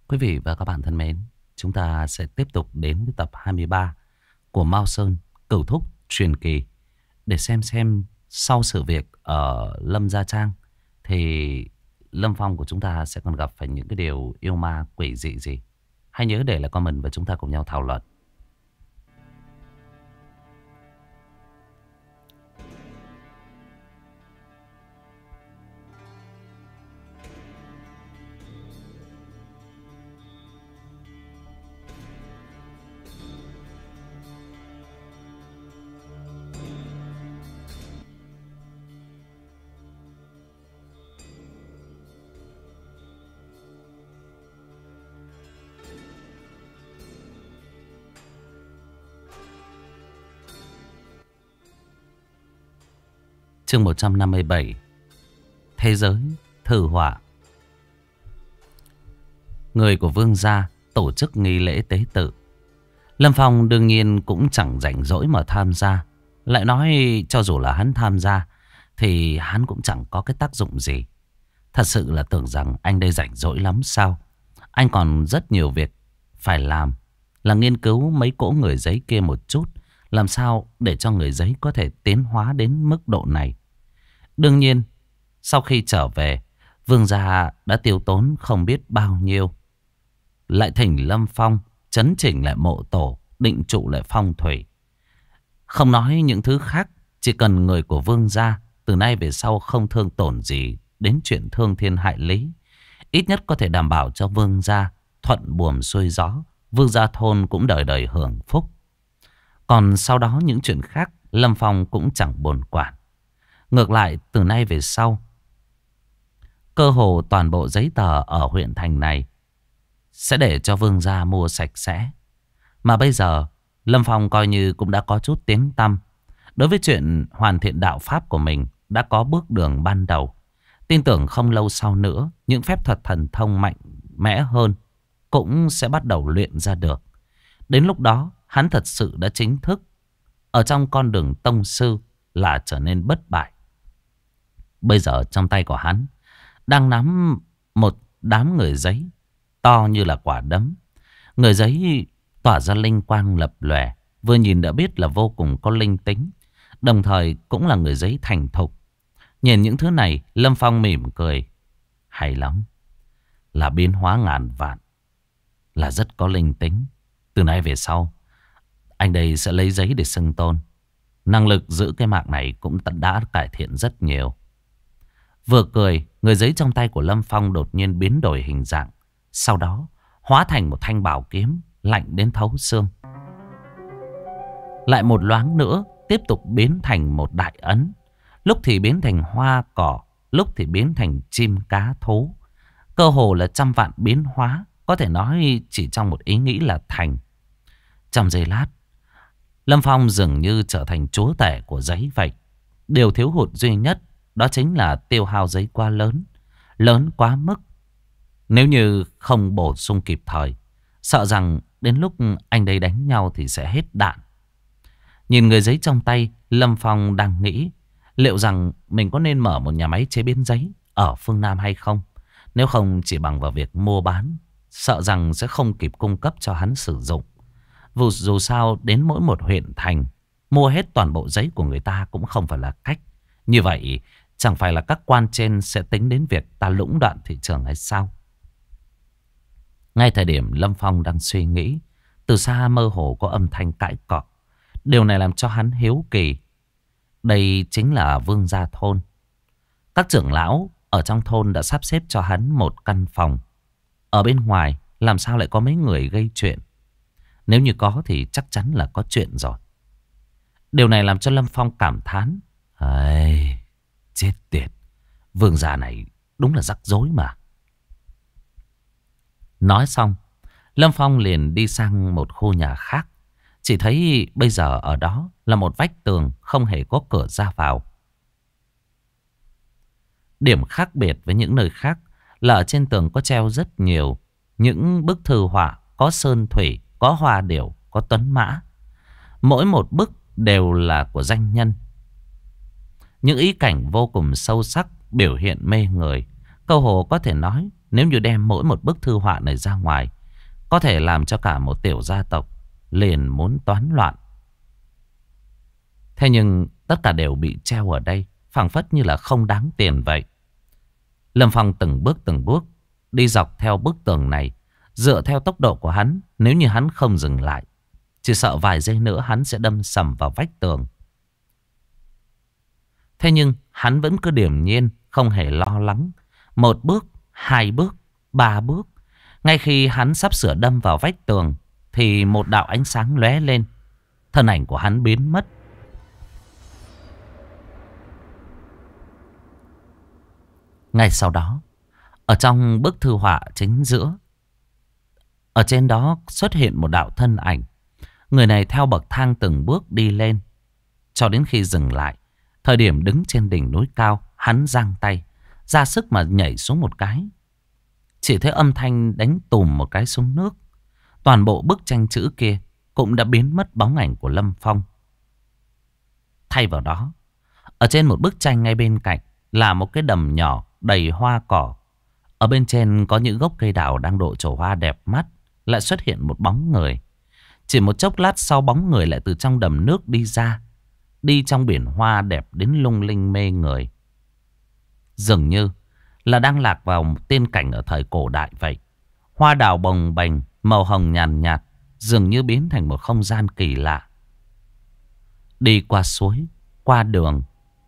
Quý vị và các bạn thân mến, chúng ta sẽ tiếp tục đến với tập 23 của Mao Sơn Cửu Thúc Truyền Kỳ để xem sau sự việc ở Lâm Gia Trang thì Lâm Phong của chúng ta sẽ còn gặp phải những cái điều yêu ma quỷ dị gì. Hãy nhớ để lại comment và chúng ta cùng nhau thảo luận. Chương 157, Thế giới thư họa. Người của Vương gia tổ chức nghi lễ tế tự. Lâm Phong đương nhiên cũng chẳng rảnh rỗi mà tham gia. Lại nói cho dù là hắn tham gia thì hắn cũng chẳng có cái tác dụng gì. Thật sự là tưởng rằng anh đây rảnh rỗi lắm sao? Anh còn rất nhiều việc phải làm, là nghiên cứu mấy cỗ người giấy kia một chút. Làm sao để cho người giấy có thể tiến hóa đến mức độ này. Đương nhiên, sau khi trở về, Vương gia đã tiêu tốn không biết bao nhiêu. Lại thỉnh Lâm Phong chấn chỉnh lại mộ tổ, định trụ lại phong thủy. Không nói những thứ khác, chỉ cần người của Vương gia từ nay về sau không thương tổn gì đến chuyện thương thiên hại lý. Ít nhất có thể đảm bảo cho Vương gia thuận buồm xuôi gió, Vương gia thôn cũng đời đời hưởng phúc. Còn sau đó những chuyện khác Lâm Phong cũng chẳng buồn quản. Ngược lại từ nay về sau, cơ hồ toàn bộ giấy tờ ở huyện thành này sẽ để cho Vương gia mua sạch sẽ. Mà bây giờ Lâm Phong coi như cũng đã có chút tiếng tăm. Đối với chuyện hoàn thiện đạo pháp của mình đã có bước đường ban đầu. Tin tưởng không lâu sau nữa, những phép thuật thần thông mạnh mẽ hơn cũng sẽ bắt đầu luyện ra được. Đến lúc đó hắn thật sự đã chính thức ở trong con đường tông sư là trở nên bất bại. Bây giờ trong tay của hắn đang nắm một đám người giấy to như là quả đấm. Người giấy tỏa ra linh quang lập lòe, vừa nhìn đã biết là vô cùng có linh tính, đồng thời cũng là người giấy thành thục. Nhìn những thứ này, Lâm Phong mỉm cười. Hay lắm, là biến hóa ngàn vạn, là rất có linh tính. Từ nay về sau, anh đây sẽ lấy giấy để xưng tôn. Năng lực giữ cái mạng này cũng đã cải thiện rất nhiều. Vừa cười, người giấy trong tay của Lâm Phong đột nhiên biến đổi hình dạng. Sau đó hóa thành một thanh bảo kiếm lạnh đến thấu xương. Lại một loáng nữa tiếp tục biến thành một đại ấn. Lúc thì biến thành hoa cỏ, lúc thì biến thành chim cá thú. Cơ hồ là trăm vạn biến hóa, có thể nói chỉ trong một ý nghĩ là thành. Trong giây lát, Lâm Phong dường như trở thành chúa tể của giấy vậy. Điều thiếu hụt duy nhất đó chính là tiêu hao giấy quá lớn, lớn quá mức. Nếu như không bổ sung kịp thời, sợ rằng đến lúc anh đây đánh nhau thì sẽ hết đạn. Nhìn người giấy trong tay, Lâm Phong đang nghĩ liệu rằng mình có nên mở một nhà máy chế biến giấy ở phương Nam hay không. Nếu không chỉ bằng vào việc mua bán, sợ rằng sẽ không kịp cung cấp cho hắn sử dụng. Dù sao đến mỗi một huyện thành mua hết toàn bộ giấy của người ta cũng không phải là cách. Như vậy chẳng phải là các quan trên sẽ tính đến việc ta lũng đoạn thị trường hay sao? Ngay thời điểm Lâm Phong đang suy nghĩ, từ xa mơ hồ có âm thanh cãi cọ. Điều này làm cho hắn hiếu kỳ. Đây chính là Vương gia thôn. Các trưởng lão ở trong thôn đã sắp xếp cho hắn một căn phòng. Ở bên ngoài làm sao lại có mấy người gây chuyện? Nếu như có thì chắc chắn là có chuyện rồi. Điều này làm cho Lâm Phong cảm thán. Ây, chết tiệt, Vương gia này đúng là rắc rối mà. Nói xong, Lâm Phong liền đi sang một khu nhà khác. Chỉ thấy bây giờ ở đó là một vách tường không hề có cửa ra vào. Điểm khác biệt với những nơi khác là ở trên tường có treo rất nhiều những bức thư họa, có sơn thủy, có hoa điểu, có tuấn mã. Mỗi một bức đều là của danh nhân. Những ý cảnh vô cùng sâu sắc, biểu hiện mê người. Câu hồ có thể nói nếu như đem mỗi một bức thư họa này ra ngoài, có thể làm cho cả một tiểu gia tộc liền muốn toán loạn. Thế nhưng tất cả đều bị treo ở đây, phảng phất như là không đáng tiền vậy. Lâm Phong từng bước đi dọc theo bức tường này. Dựa theo tốc độ của hắn, nếu như hắn không dừng lại, chỉ sợ vài giây nữa hắn sẽ đâm sầm vào vách tường. Thế nhưng hắn vẫn cứ điềm nhiên, không hề lo lắng. 1 bước, 2 bước, 3 bước. Ngay khi hắn sắp sửa đâm vào vách tường thì một đạo ánh sáng lóe lên. Thân ảnh của hắn biến mất. Ngay sau đó, ở trong bức thư họa chính giữa, ở trên đó xuất hiện một đạo thân ảnh. Người này theo bậc thang từng bước đi lên, cho đến khi dừng lại. Thời điểm đứng trên đỉnh núi cao, hắn giang tay, ra sức mà nhảy xuống một cái. Chỉ thấy âm thanh đánh tùm một cái xuống nước. Toàn bộ bức tranh chữ kia cũng đã biến mất bóng ảnh của Lâm Phong. Thay vào đó, ở trên một bức tranh ngay bên cạnh là một cái đầm nhỏ đầy hoa cỏ. Ở bên trên có những gốc cây đào đang độ trổ hoa đẹp mắt. Lại xuất hiện một bóng người. Chỉ một chốc lát sau, bóng người lại từ trong đầm nước đi ra, đi trong biển hoa đẹp đến lung linh mê người. Dường như là đang lạc vào một tiên cảnh ở thời cổ đại vậy. Hoa đào bồng bềnh, màu hồng nhàn nhạt, dường như biến thành một không gian kỳ lạ. Đi qua suối, qua đường,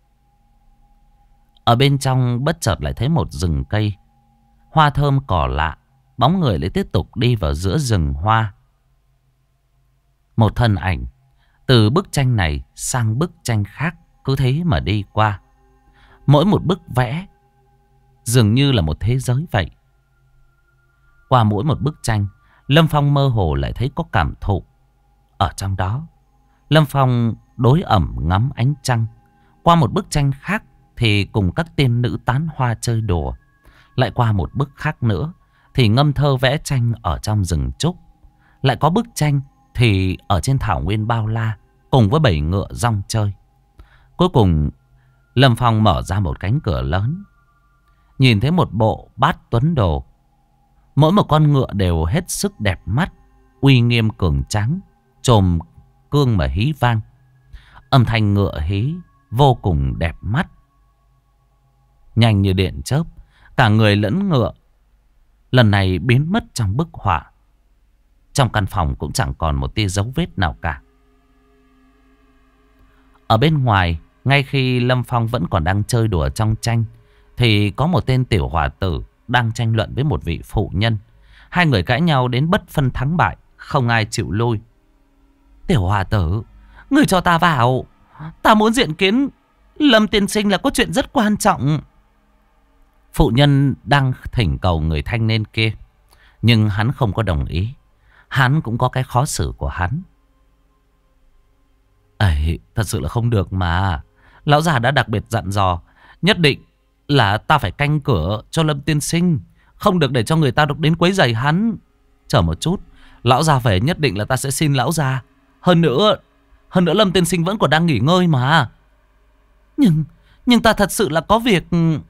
ở bên trong bất chợt lại thấy một rừng cây, hoa thơm cỏ lạ. Bóng người lại tiếp tục đi vào giữa rừng hoa. Một thân ảnh từ bức tranh này sang bức tranh khác cứ thế mà đi qua. Mỗi một bức vẽ dường như là một thế giới vậy. Qua mỗi một bức tranh, Lâm Phong mơ hồ lại thấy có cảm thụ. Ở trong đó, Lâm Phong đối ẩm ngắm ánh trăng. Qua một bức tranh khác thì cùng các tiên nữ tán hoa chơi đùa. Lại qua một bức khác nữa thì ngâm thơ vẽ tranh ở trong rừng trúc. Lại có bức tranh thì ở trên thảo nguyên bao la, cùng với bầy ngựa rong chơi. Cuối cùng Lâm Phong mở ra một cánh cửa lớn, nhìn thấy một bộ bát tuấn đồ. Mỗi một con ngựa đều hết sức đẹp mắt, uy nghiêm cường tráng, chồm cương mà hí vang. Âm thanh ngựa hí vô cùng đẹp mắt, nhanh như điện chớp. Cả người lẫn ngựa lần này biến mất trong bức họa. Trong căn phòng cũng chẳng còn một tia dấu vết nào cả. Ở bên ngoài, ngay khi Lâm Phong vẫn còn đang chơi đùa trong tranh, thì có một tên tiểu hòa tử đang tranh luận với một vị phụ nhân. Hai người cãi nhau đến bất phân thắng bại, không ai chịu lui. Tiểu hòa tử, người cho ta vào, ta muốn diện kiến Lâm tiên sinh là có chuyện rất quan trọng. Phụ nhân đang thỉnh cầu người thanh niên kia, nhưng hắn không có đồng ý. Hắn cũng có cái khó xử của hắn. Ấy, thật sự là không được mà. Lão già đã đặc biệt dặn dò, nhất định là ta phải canh cửa cho Lâm tiên sinh, không được để cho người ta được đến quấy rầy hắn. Chờ một chút, lão già về nhất định là ta sẽ xin lão già. Hơn nữa Lâm tiên sinh vẫn còn đang nghỉ ngơi mà. Nhưng ta thật sự là có việc.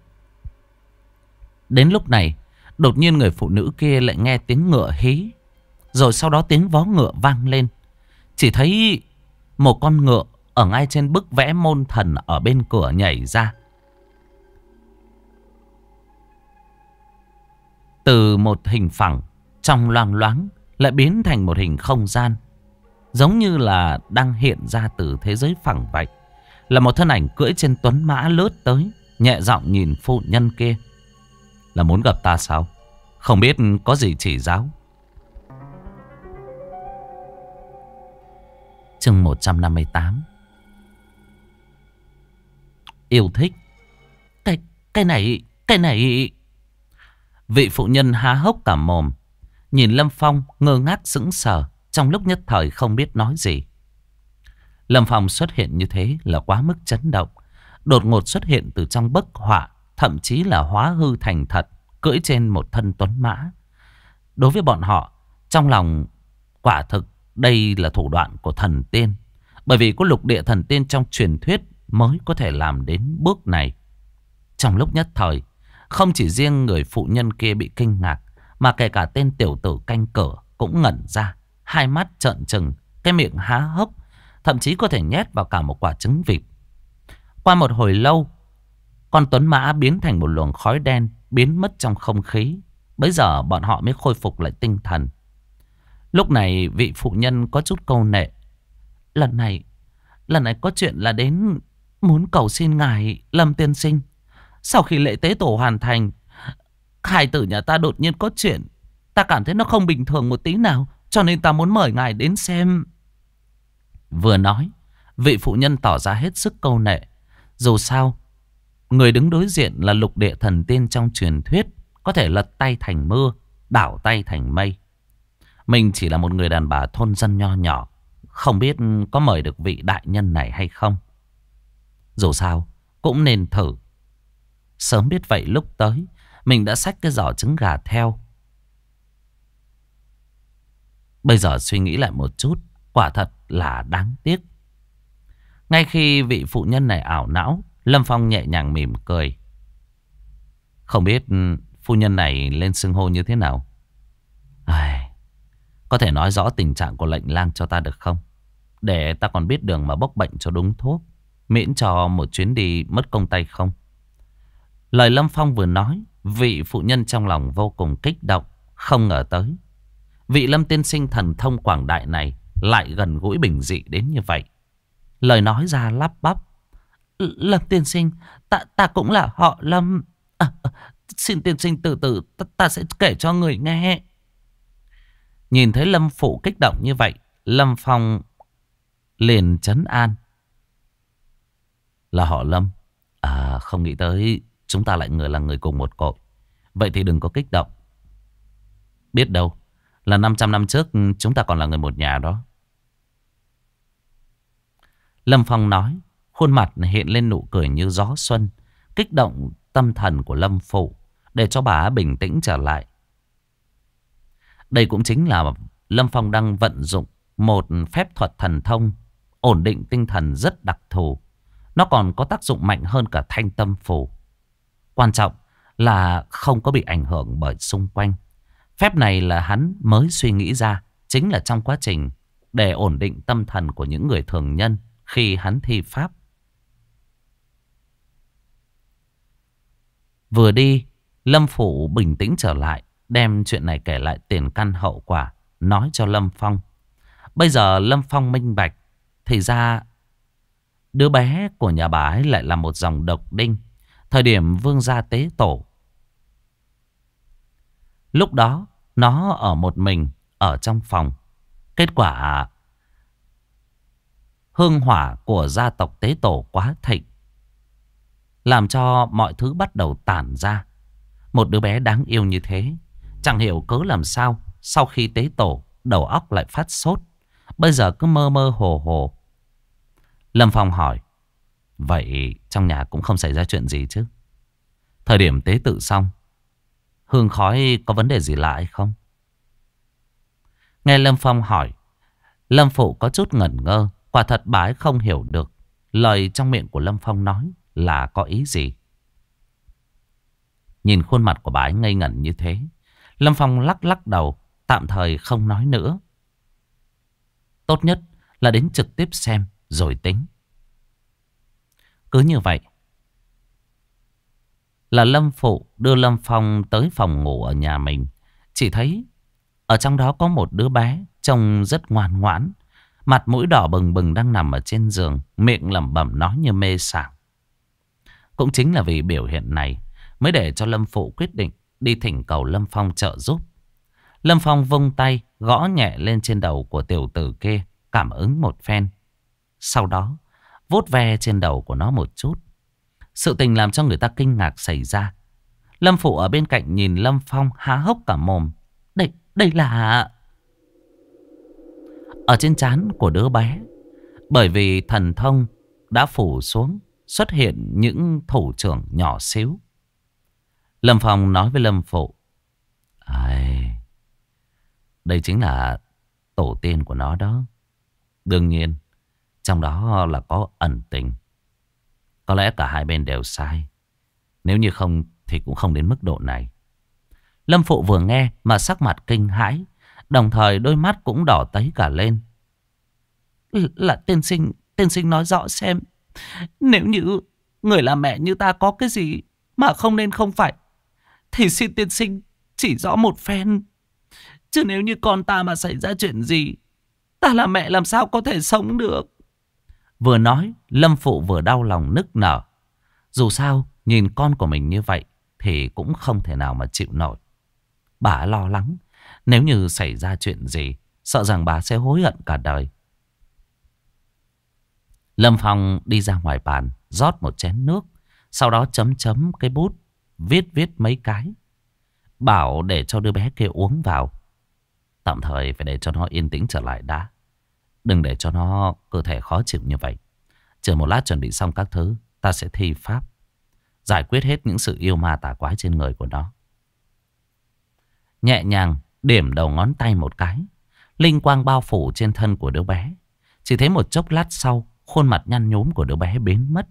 Đến lúc này, đột nhiên người phụ nữ kia lại nghe tiếng ngựa hí, rồi sau đó tiếng vó ngựa vang lên. Chỉ thấy một con ngựa ở ngay trên bức vẽ môn thần ở bên cửa nhảy ra. Từ một hình phẳng trong loang loáng lại biến thành một hình không gian, giống như là đang hiện ra từ thế giới phẳng vậy. Là một thân ảnh cưỡi trên tuấn mã lướt tới, nhẹ giọng nhìn phụ nhân kia. Là muốn gặp ta sao? Không biết có gì chỉ giáo. Chương 158. Yêu thích. Cái này. Vị phụ nhân há hốc cả mồm, nhìn Lâm Phong ngơ ngác sững sờ, trong lúc nhất thời không biết nói gì. Lâm Phong xuất hiện như thế là quá mức chấn động. Đột ngột xuất hiện từ trong bức họa, thậm chí là hóa hư thành thật, cưỡi trên một thân tuấn mã. Đối với bọn họ, trong lòng quả thực đây là thủ đoạn của thần tiên. Bởi vì có lục địa thần tiên trong truyền thuyết mới có thể làm đến bước này. Trong lúc nhất thời, Không chỉ riêng người phụ nhân kia bị kinh ngạc, mà kể cả tên tiểu tử canh cửa cũng ngẩn ra, hai mắt trợn trừng, cái miệng há hốc, thậm chí có thể nhét vào cả một quả trứng vịt. Qua một hồi lâu, con tuấn mã biến thành một luồng khói đen, biến mất trong không khí. Bấy giờ bọn họ mới khôi phục lại tinh thần. Lúc này vị phụ nhân có chút câu nệ. Lần này có chuyện là đến muốn cầu xin ngài Lâm tiên sinh. Sau khi lễ tế tổ hoàn thành, hài tử nhà ta đột nhiên có chuyện. Ta cảm thấy nó không bình thường một tí nào, cho nên ta muốn mời ngài đến xem. Vừa nói, vị phụ nhân tỏ ra hết sức câu nệ. Dù sao, người đứng đối diện là lục địa thần tiên trong truyền thuyết, có thể lật tay thành mưa, đảo tay thành mây. Mình chỉ là một người đàn bà thôn dân nho nhỏ, không biết có mời được vị đại nhân này hay không. Dù sao, cũng nên thử. Sớm biết vậy lúc tới, mình đã xách cái giỏ trứng gà theo. Bây giờ suy nghĩ lại một chút, quả thật là đáng tiếc. Ngay khi vị phụ nhân này ảo não, Lâm Phong nhẹ nhàng mỉm cười. Không biết phu nhân này lên xưng hô như thế nào? Có thể nói rõ tình trạng của lệnh lang cho ta được không? Để ta còn biết đường mà bốc bệnh cho đúng thuốc, miễn cho một chuyến đi mất công tay không? Lời Lâm Phong vừa nói, vị phụ nhân trong lòng vô cùng kích động. Không ngờ tới vị Lâm tiên sinh thần thông quảng đại này lại gần gũi bình dị đến như vậy. Lời nói ra lắp bắp. Lâm tiên sinh, ta cũng là họ Lâm. Xin tiên sinh từ từ, ta sẽ kể cho người nghe. Nhìn thấy Lâm phụ kích động như vậy, Lâm Phong liền trấn an. Là họ Lâm. Không nghĩ tới chúng ta lại là người cùng một cội. Vậy thì đừng có kích động. Biết đâu là 500 năm trước chúng ta còn là người một nhà đó. Lâm Phong nói, khuôn mặt hiện lên nụ cười như gió xuân, kích động tâm thần của Lâm phụ, để cho bà bình tĩnh trở lại. Đây cũng chính là Lâm Phong đang vận dụng một phép thuật thần thông ổn định tinh thần rất đặc thù. Nó còn có tác dụng mạnh hơn cả thanh tâm phù. Quan trọng là không có bị ảnh hưởng bởi xung quanh. Phép này là hắn mới suy nghĩ ra, chính là trong quá trình để ổn định tâm thần của những người thường nhân khi hắn thi pháp. Vừa đi, Lâm phụ bình tĩnh trở lại, đem chuyện này kể lại tiền căn hậu quả, nói cho Lâm Phong. Bây giờ Lâm Phong minh bạch, thì ra đứa bé của nhà bà ấy lại là một dòng độc đinh. Thời điểm vương gia tế tổ, lúc đó nó ở một mình ở trong phòng. Kết quả hương hỏa của gia tộc tế tổ quá thịnh, làm cho mọi thứ bắt đầu tản ra. Một đứa bé đáng yêu như thế, chẳng hiểu cớ làm sao sau khi tế tổ đầu óc lại phát sốt, bây giờ cứ mơ mơ hồ hồ. Lâm Phong hỏi, vậy trong nhà cũng không xảy ra chuyện gì chứ? Thời điểm tế tự xong, hương khói có vấn đề gì lạ hay không? Nghe Lâm Phong hỏi, Lâm phụ có chút ngẩn ngơ. Quả thật bà ấy không hiểu được lời trong miệng của Lâm Phong nói là có ý gì. Nhìn khuôn mặt của bà ấy ngây ngẩn như thế, Lâm Phong lắc lắc đầu, tạm thời không nói nữa. Tốt nhất là đến trực tiếp xem rồi tính. Cứ như vậy là Lâm phụ đưa Lâm Phong tới phòng ngủ ở nhà mình. Chỉ thấy ở trong đó có một đứa bé trông rất ngoan ngoãn, mặt mũi đỏ bừng bừng đang nằm ở trên giường, miệng lẩm bẩm nói như mê sảng. Cũng chính là vì biểu hiện này mới để cho Lâm phụ quyết định đi thỉnh cầu Lâm Phong trợ giúp. Lâm Phong vung tay gõ nhẹ lên trên đầu của tiểu tử kia, cảm ứng một phen. Sau đó vuốt ve trên đầu của nó một chút. Sự tình làm cho người ta kinh ngạc xảy ra. Lâm phụ ở bên cạnh nhìn Lâm Phong há hốc cả mồm. Đây là... Ở trên trán của đứa bé, bởi vì thần thông đã phủ xuống, xuất hiện những thủ trưởng nhỏ xíu. Lâm Phong nói với Lâm phụ, đây chính là tổ tiên của nó đó. Đương nhiên trong đó là có ẩn tình. Có lẽ cả hai bên đều sai. Nếu như không thì cũng không đến mức độ này. Lâm Phụ vừa nghe mà sắc mặt kinh hãi, đồng thời đôi mắt cũng đỏ tấy cả lên. Là tiên sinh nói rõ xem. Nếu như người là mẹ như ta có cái gì mà không nên không phải, thì xin tiên sinh chỉ rõ một phen. Chứ nếu như con ta mà xảy ra chuyện gì, ta là mẹ làm sao có thể sống được. Vừa nói, Lâm Phụ vừa đau lòng nức nở. Dù sao, nhìn con của mình như vậy thì cũng không thể nào mà chịu nổi. Bà lo lắng, nếu như xảy ra chuyện gì, sợ rằng bà sẽ hối hận cả đời. Lâm Phong đi ra ngoài bàn, rót một chén nước, sau đó chấm chấm cái bút, viết mấy cái. Bảo để cho đứa bé kia uống vào. Tạm thời phải để cho nó yên tĩnh trở lại đã. Đừng để cho nó cơ thể khó chịu như vậy. Chờ một lát chuẩn bị xong các thứ, ta sẽ thi pháp giải quyết hết những sự yêu ma tà quái trên người của nó. Nhẹ nhàng điểm đầu ngón tay một cái, linh quang bao phủ trên thân của đứa bé. Chỉ thấy một chốc lát sau, khuôn mặt nhăn nhúm của đứa bé biến mất.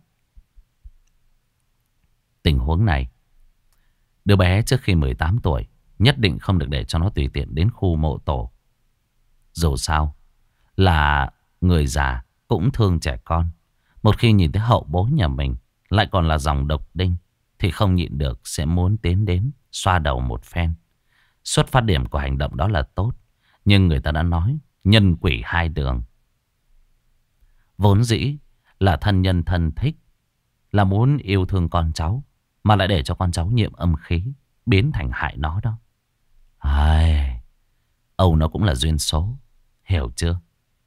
Tình huống này, đứa bé trước khi 18 tuổi nhất định không được để cho nó tùy tiện đến khu mộ tổ. Dù sao là người già cũng thương trẻ con. Một khi nhìn thấy hậu bối nhà mình lại còn là dòng độc đinh thì không nhịn được sẽ muốn tiến đến xoa đầu một phen. Xuất phát điểm của hành động đó là tốt, nhưng người ta đã nói nhân quỷ hai đường. Vốn dĩ là thân nhân thân thích, là muốn yêu thương con cháu, mà lại để cho con cháu nhiễm âm khí, biến thành hại nó đó. Ai, Âu nó cũng là duyên số, hiểu chưa?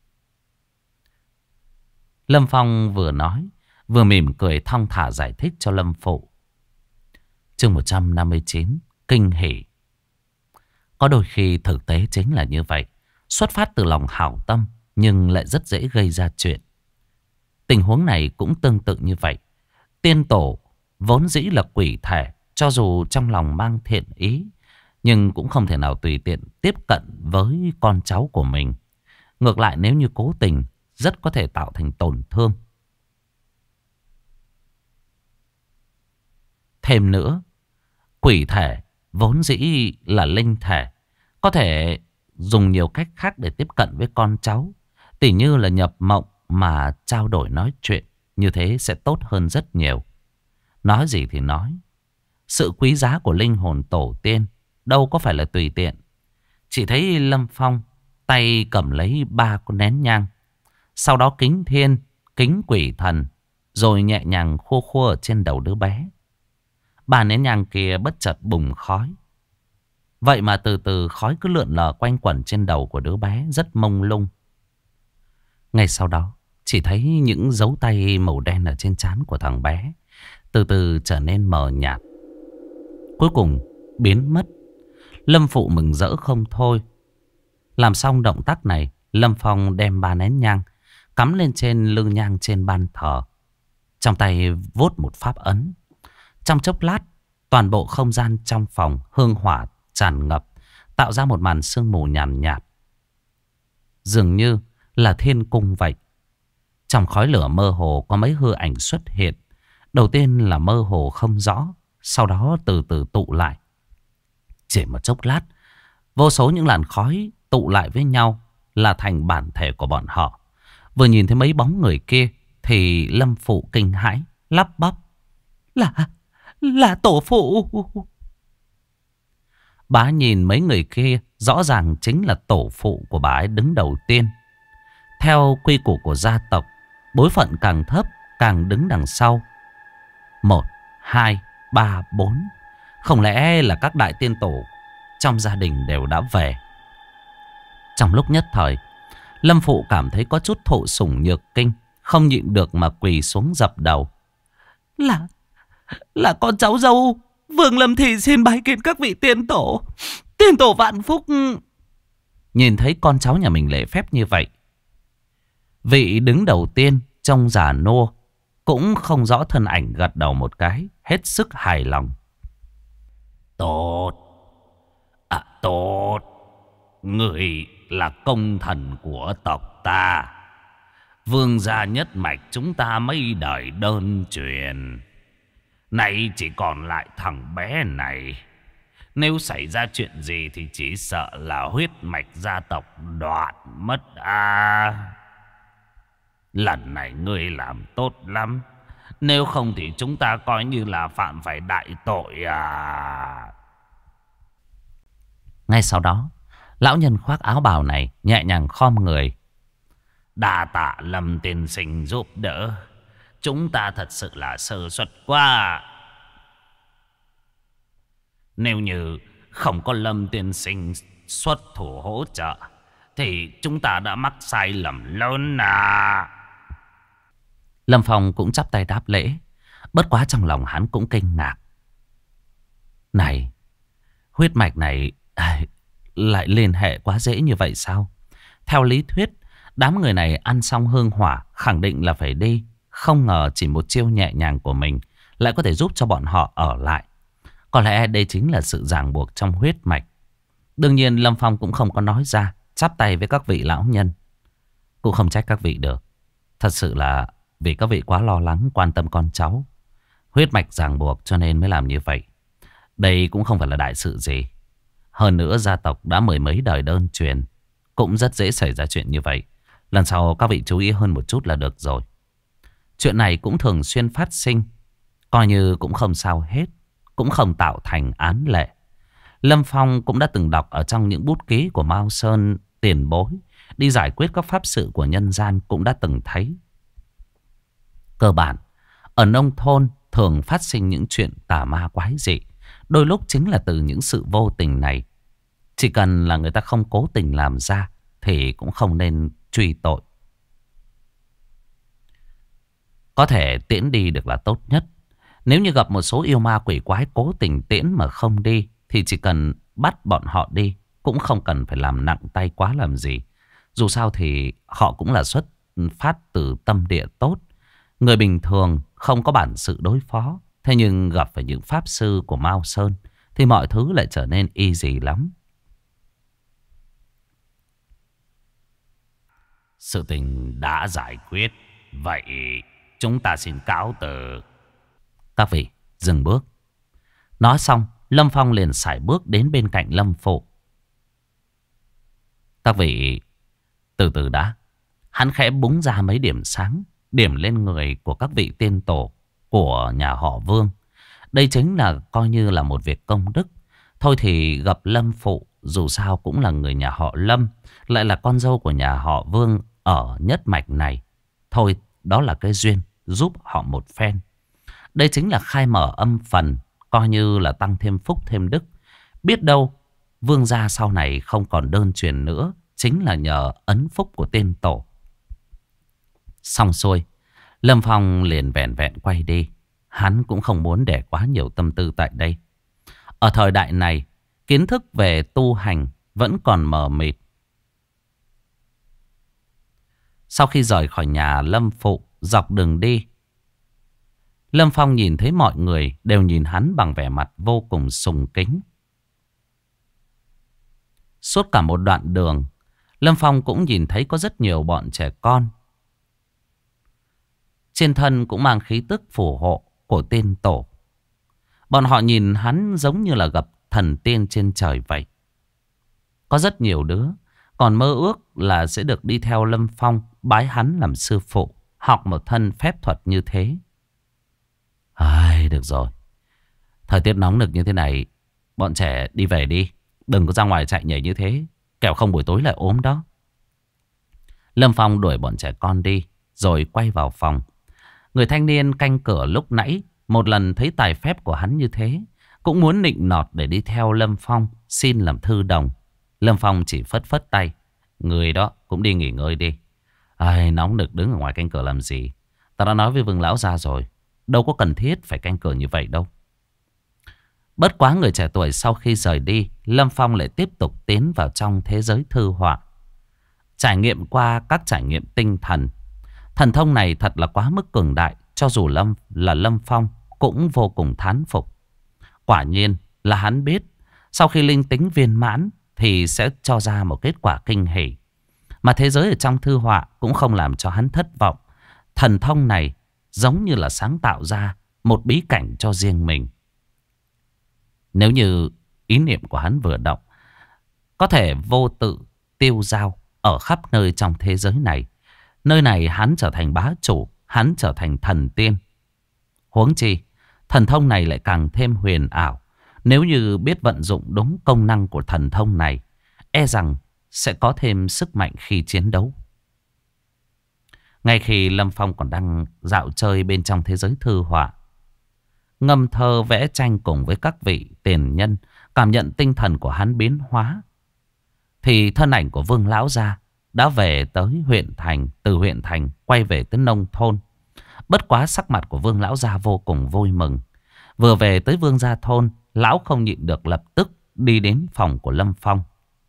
Lâm Phong vừa nói vừa mỉm cười thong thả giải thích cho Lâm Phụ. Chương 159, kinh hỉ. Có đôi khi thực tế chính là như vậy, xuất phát từ lòng hảo tâm nhưng lại rất dễ gây ra chuyện. Tình huống này cũng tương tự như vậy. Tiên tổ vốn dĩ là quỷ thể, cho dù trong lòng mang thiện ý, nhưng cũng không thể nào tùy tiện tiếp cận với con cháu của mình. Ngược lại, nếu như cố tình, rất có thể tạo thành tổn thương. Thêm nữa, quỷ thể vốn dĩ là linh thể, có thể dùng nhiều cách khác để tiếp cận với con cháu. Tỉ như là nhập mộng mà trao đổi nói chuyện, như thế sẽ tốt hơn rất nhiều. Nói gì thì nói, sự quý giá của linh hồn tổ tiên đâu có phải là tùy tiện. Chỉ thấy Lâm Phong tay cầm lấy 3 con nén nhang, sau đó kính thiên, kính quỷ thần, rồi nhẹ nhàng khua khua ở trên đầu đứa bé. 3 nén nhang kia bất chợt bùng khói. Vậy mà từ từ khói cứ lượn lờ quanh quẩn trên đầu của đứa bé, rất mông lung. Ngay sau đó, chỉ thấy những dấu tay màu đen ở trên trán của thằng bé từ từ trở nên mờ nhạt, cuối cùng biến mất. Lâm Phụ mừng rỡ không thôi. Làm xong động tác này, Lâm Phong đem 3 nén nhang cắm lên trên lư nhang trên ban thờ, trong tay vuốt một pháp ấn. Trong chốc lát, toàn bộ không gian trong phòng hương hỏa tràn ngập, tạo ra một màn sương mù nhàn nhạt, dường như là thiên cung vậy. Trong khói lửa mơ hồ có mấy hư ảnh xuất hiện. Đầu tiên là mơ hồ không rõ, sau đó từ từ tụ lại. Chỉ một chốc lát, vô số những làn khói tụ lại với nhau là thành bản thể của bọn họ. Vừa nhìn thấy mấy bóng người kia thì Lâm Phụ kinh hãi lắp bắp: Là tổ phụ. Bà nhìn mấy người kia, rõ ràng chính là tổ phụ của bà ấy đứng đầu tiên. Theo quy củ của gia tộc, bối phận càng thấp càng đứng đằng sau. 1, 2, 3, 4. Không lẽ là các đại tiên tổ trong gia đình đều đã về? Trong lúc nhất thời, Lâm Phụ cảm thấy có chút thụ sủng nhược kinh, không nhịn được mà quỳ xuống dập đầu. Là con cháu dâu Vương Lâm Thị xin bái kiến các vị tiên tổ. Tiên tổ vạn phúc. Nhìn thấy con cháu nhà mình lễ phép như vậy, vị đứng đầu tiên trông già nua cũng không rõ thân ảnh, gật đầu một cái, hết sức hài lòng. Tốt, tốt. Người là công thần của tộc ta. Vương gia nhất mạch chúng ta mấy đời đơn truyền. Nay chỉ còn lại thằng bé này. Nếu xảy ra chuyện gì thì chỉ sợ là huyết mạch gia tộc đoạn mất à. Lần này ngươi làm tốt lắm. Nếu không thì chúng ta coi như là phạm phải đại tội à. Ngay sau đó, lão nhân khoác áo bào này nhẹ nhàng khom người. Đa tạ Lâm tiên sinh giúp đỡ. Chúng ta thật sự là sơ suất quá. Nếu như không có Lâm tiên sinh xuất thủ hỗ trợ thì chúng ta đã mắc sai lầm lớn à. Lâm Phong cũng chắp tay đáp lễ. Bất quá trong lòng hắn cũng kinh ngạc. Này, huyết mạch này lại liên hệ quá dễ như vậy sao? Theo lý thuyết, đám người này ăn xong hương hỏa khẳng định là phải đi. Không ngờ chỉ một chiêu nhẹ nhàng của mình lại có thể giúp cho bọn họ ở lại. Có lẽ đây chính là sự ràng buộc trong huyết mạch. Đương nhiên Lâm Phong cũng không có nói ra, chắp tay với các vị lão nhân. Cũng không trách các vị được. Thật sự là vì các vị quá lo lắng quan tâm con cháu. Huyết mạch ràng buộc cho nên mới làm như vậy. Đây cũng không phải là đại sự gì. Hơn nữa gia tộc đã mười mấy đời đơn truyền, cũng rất dễ xảy ra chuyện như vậy. Lần sau các vị chú ý hơn một chút là được rồi. Chuyện này cũng thường xuyên phát sinh, coi như cũng không sao hết, cũng không tạo thành án lệ. Lâm Phong cũng đã từng đọc ở trong những bút ký của Mao Sơn tiền bối, đi giải quyết các pháp sự của nhân gian cũng đã từng thấy. Cơ bản, ở nông thôn thường phát sinh những chuyện tà ma quái dị. Đôi lúc chính là từ những sự vô tình này. Chỉ cần là người ta không cố tình làm ra thì cũng không nên truy tội. Có thể tiễn đi được là tốt nhất. Nếu như gặp một số yêu ma quỷ quái cố tình tiễn mà không đi thì chỉ cần bắt bọn họ đi, cũng không cần phải làm nặng tay quá làm gì. Dù sao thì họ cũng là xuất phát từ tâm địa tốt. Người bình thường không có bản sự đối phó. Thế nhưng gặp phải những pháp sư của Mao Sơn thì mọi thứ lại trở nên easy lắm. Sự tình đã giải quyết. Vậy chúng ta xin cáo từ. Các vị dừng bước. Nói xong Lâm Phong liền sải bước đến bên cạnh Lâm Phụ. Các vị từ từ đã. Hắn khẽ búng ra mấy điểm sáng, điểm lên người của các vị tiên tổ của nhà họ Vương. Đây chính là coi như là một việc công đức. Thôi thì gặp Lâm Phụ, dù sao cũng là người nhà họ Lâm, lại là con dâu của nhà họ Vương ở nhất mạch này. Thôi đó là cái duyên, giúp họ một phen. Đây chính là khai mở âm phần, coi như là tăng thêm phúc thêm đức. Biết đâu Vương gia sau này không còn đơn truyền nữa, chính là nhờ ấn phúc của tiên tổ. Xong xuôi, Lâm Phong liền vẹn vẹn quay đi. Hắn cũng không muốn để quá nhiều tâm tư tại đây. Ở thời đại này, kiến thức về tu hành vẫn còn mờ mịt. Sau khi rời khỏi nhà Lâm Phụ, dọc đường đi, Lâm Phong nhìn thấy mọi người đều nhìn hắn bằng vẻ mặt vô cùng sùng kính. Suốt cả một đoạn đường, Lâm Phong cũng nhìn thấy có rất nhiều bọn trẻ con. Trên thân cũng mang khí tức phù hộ của tiên tổ. Bọn họ nhìn hắn giống như là gặp thần tiên trên trời vậy. Có rất nhiều đứa còn mơ ước là sẽ được đi theo Lâm Phong, bái hắn làm sư phụ, học một thân phép thuật như thế. Được rồi. Thời tiết nóng nực như thế này, bọn trẻ đi về đi. Đừng có ra ngoài chạy nhảy như thế, kẻo không buổi tối lại ốm đó. Lâm Phong đuổi bọn trẻ con đi, rồi quay vào phòng. Người thanh niên canh cửa lúc nãy một lần thấy tài phép của hắn như thế, cũng muốn nịnh nọt để đi theo Lâm Phong xin làm thư đồng. Lâm Phong chỉ phất phất tay. Người đó cũng đi nghỉ ngơi đi. Nóng nực đứng ở ngoài canh cửa làm gì? Ta đã nói với Vương lão gia rồi, đâu có cần thiết phải canh cửa như vậy đâu. Bất quá người trẻ tuổi sau khi rời đi, Lâm Phong lại tiếp tục tiến vào trong thế giới thư họa. Trải nghiệm qua các trải nghiệm tinh thần. Thần thông này thật là quá mức cường đại, cho dù Lâm Phong cũng vô cùng thán phục. Quả nhiên là hắn biết, sau khi linh tính viên mãn thì sẽ cho ra một kết quả kinh hỉ. Mà thế giới ở trong thư họa cũng không làm cho hắn thất vọng. Thần thông này giống như là sáng tạo ra một bí cảnh cho riêng mình. Nếu như ý niệm của hắn vừa động, có thể vô tự tiêu dao ở khắp nơi trong thế giới này. Nơi này hắn trở thành bá chủ, hắn trở thành thần tiên. Huống chi, thần thông này lại càng thêm huyền ảo. Nếu như biết vận dụng đúng công năng của thần thông này, e rằng sẽ có thêm sức mạnh khi chiến đấu. Ngay khi Lâm Phong còn đang dạo chơi bên trong thế giới thư họa, ngâm thơ vẽ tranh cùng với các vị tiền nhân, cảm nhận tinh thần của hắn biến hóa, thì thân ảnh của Vương lão gia đã về tới huyện thành, từ huyện thành quay về tới nông thôn. Bất quá sắc mặt của Vương lão gia vô cùng vui mừng. Vừa về tới Vương gia thôn, lão không nhịn được lập tức đi đến phòng của Lâm Phong.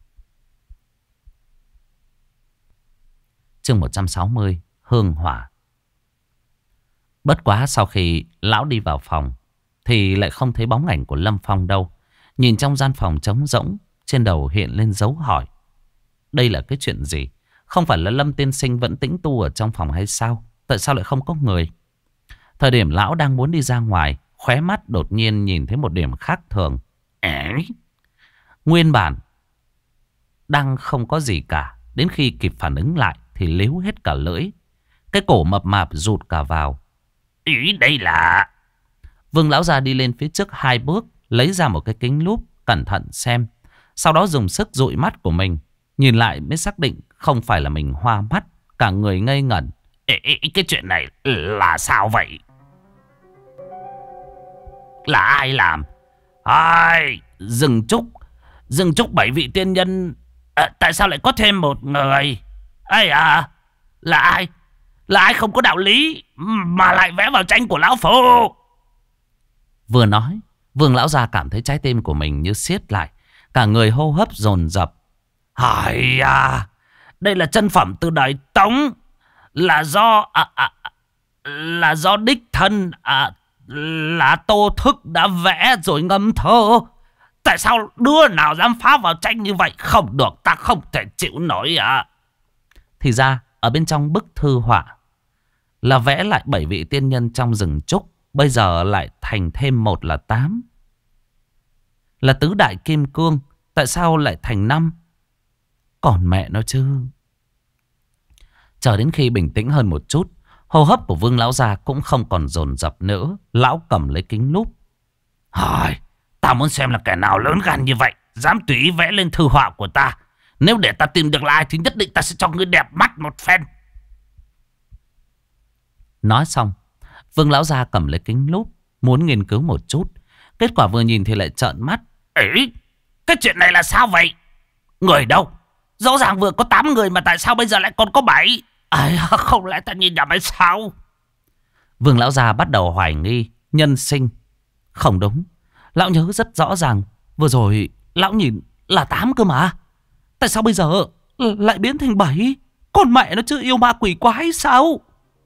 Chương 160, hương hỏa. Bất quá sau khi lão đi vào phòng thì lại không thấy bóng ảnh của Lâm Phong đâu. Nhìn trong gian phòng trống rỗng, trên đầu hiện lên dấu hỏi. Đây là cái chuyện gì? Không phải là Lâm tiên sinh vẫn tĩnh tu ở trong phòng hay sao? Tại sao lại không có người? Thời điểm lão đang muốn đi ra ngoài, khóe mắt đột nhiên nhìn thấy một điểm khác thường. Nguyên bản đang không có gì cả, đến khi kịp phản ứng lại thì líu hết cả lưỡi. Cái cổ mập mạp rụt cả vào. Ý đây là... Vương lão già đi lên phía trước 2 bước, lấy ra một cái kính lúp, cẩn thận xem. Sau đó dùng sức dụi mắt của mình, nhìn lại mới xác định không phải là mình hoa mắt. Cả người ngây ngẩn. Cái chuyện này là sao vậy? Là ai làm? Ai? Dừng Trúc 7 vị tiên nhân. Tại sao lại có thêm một người? Ai à? Là ai? Là ai không có đạo lý mà lại vẽ vào tranh của lão phu? Vừa nói, Vương lão già cảm thấy trái tim của mình như siết lại, cả người hô hấp dồn dập. Hay à, đây là chân phẩm từ đời Tống, là do đích thân là Tô Thức đã vẽ rồi ngâm thơ. Tại sao đứa nào dám phá vào tranh như vậy? Không được, ta không thể chịu nổi à. Thì ra ở bên trong bức thư họa là vẽ lại 7 vị tiên nhân trong rừng trúc, bây giờ lại thành thêm 1 là 8. Là tứ đại kim cương, tại sao lại thành 5? Còn mẹ nó chứ. Chờ đến khi bình tĩnh hơn một chút, hô hấp của Vương lão già cũng không còn dồn dập nữa. Lão cầm lấy kính lúp. Hỏi, ta muốn xem là kẻ nào lớn gan như vậy, dám tùy ý vẽ lên thư họa của ta. Nếu để ta tìm được là ai thì nhất định ta sẽ cho ngươi đẹp mắt một phen. Nói xong, Vương lão già cầm lấy kính lúp, muốn nghiên cứu một chút. Kết quả vừa nhìn thì lại trợn mắt. Ấy, cái chuyện này là sao vậy? Người đâu? Rõ ràng vừa có 8 người mà tại sao bây giờ lại còn có 7? Không lẽ ta nhìn nhầm hay sao? Vương lão già bắt đầu hoài nghi nhân sinh. Không đúng, lão nhớ rất rõ ràng vừa rồi lão nhìn là 8 cơ mà. Tại sao bây giờ lại biến thành 7? Con mẹ nó chứ, yêu ma quỷ quái sao?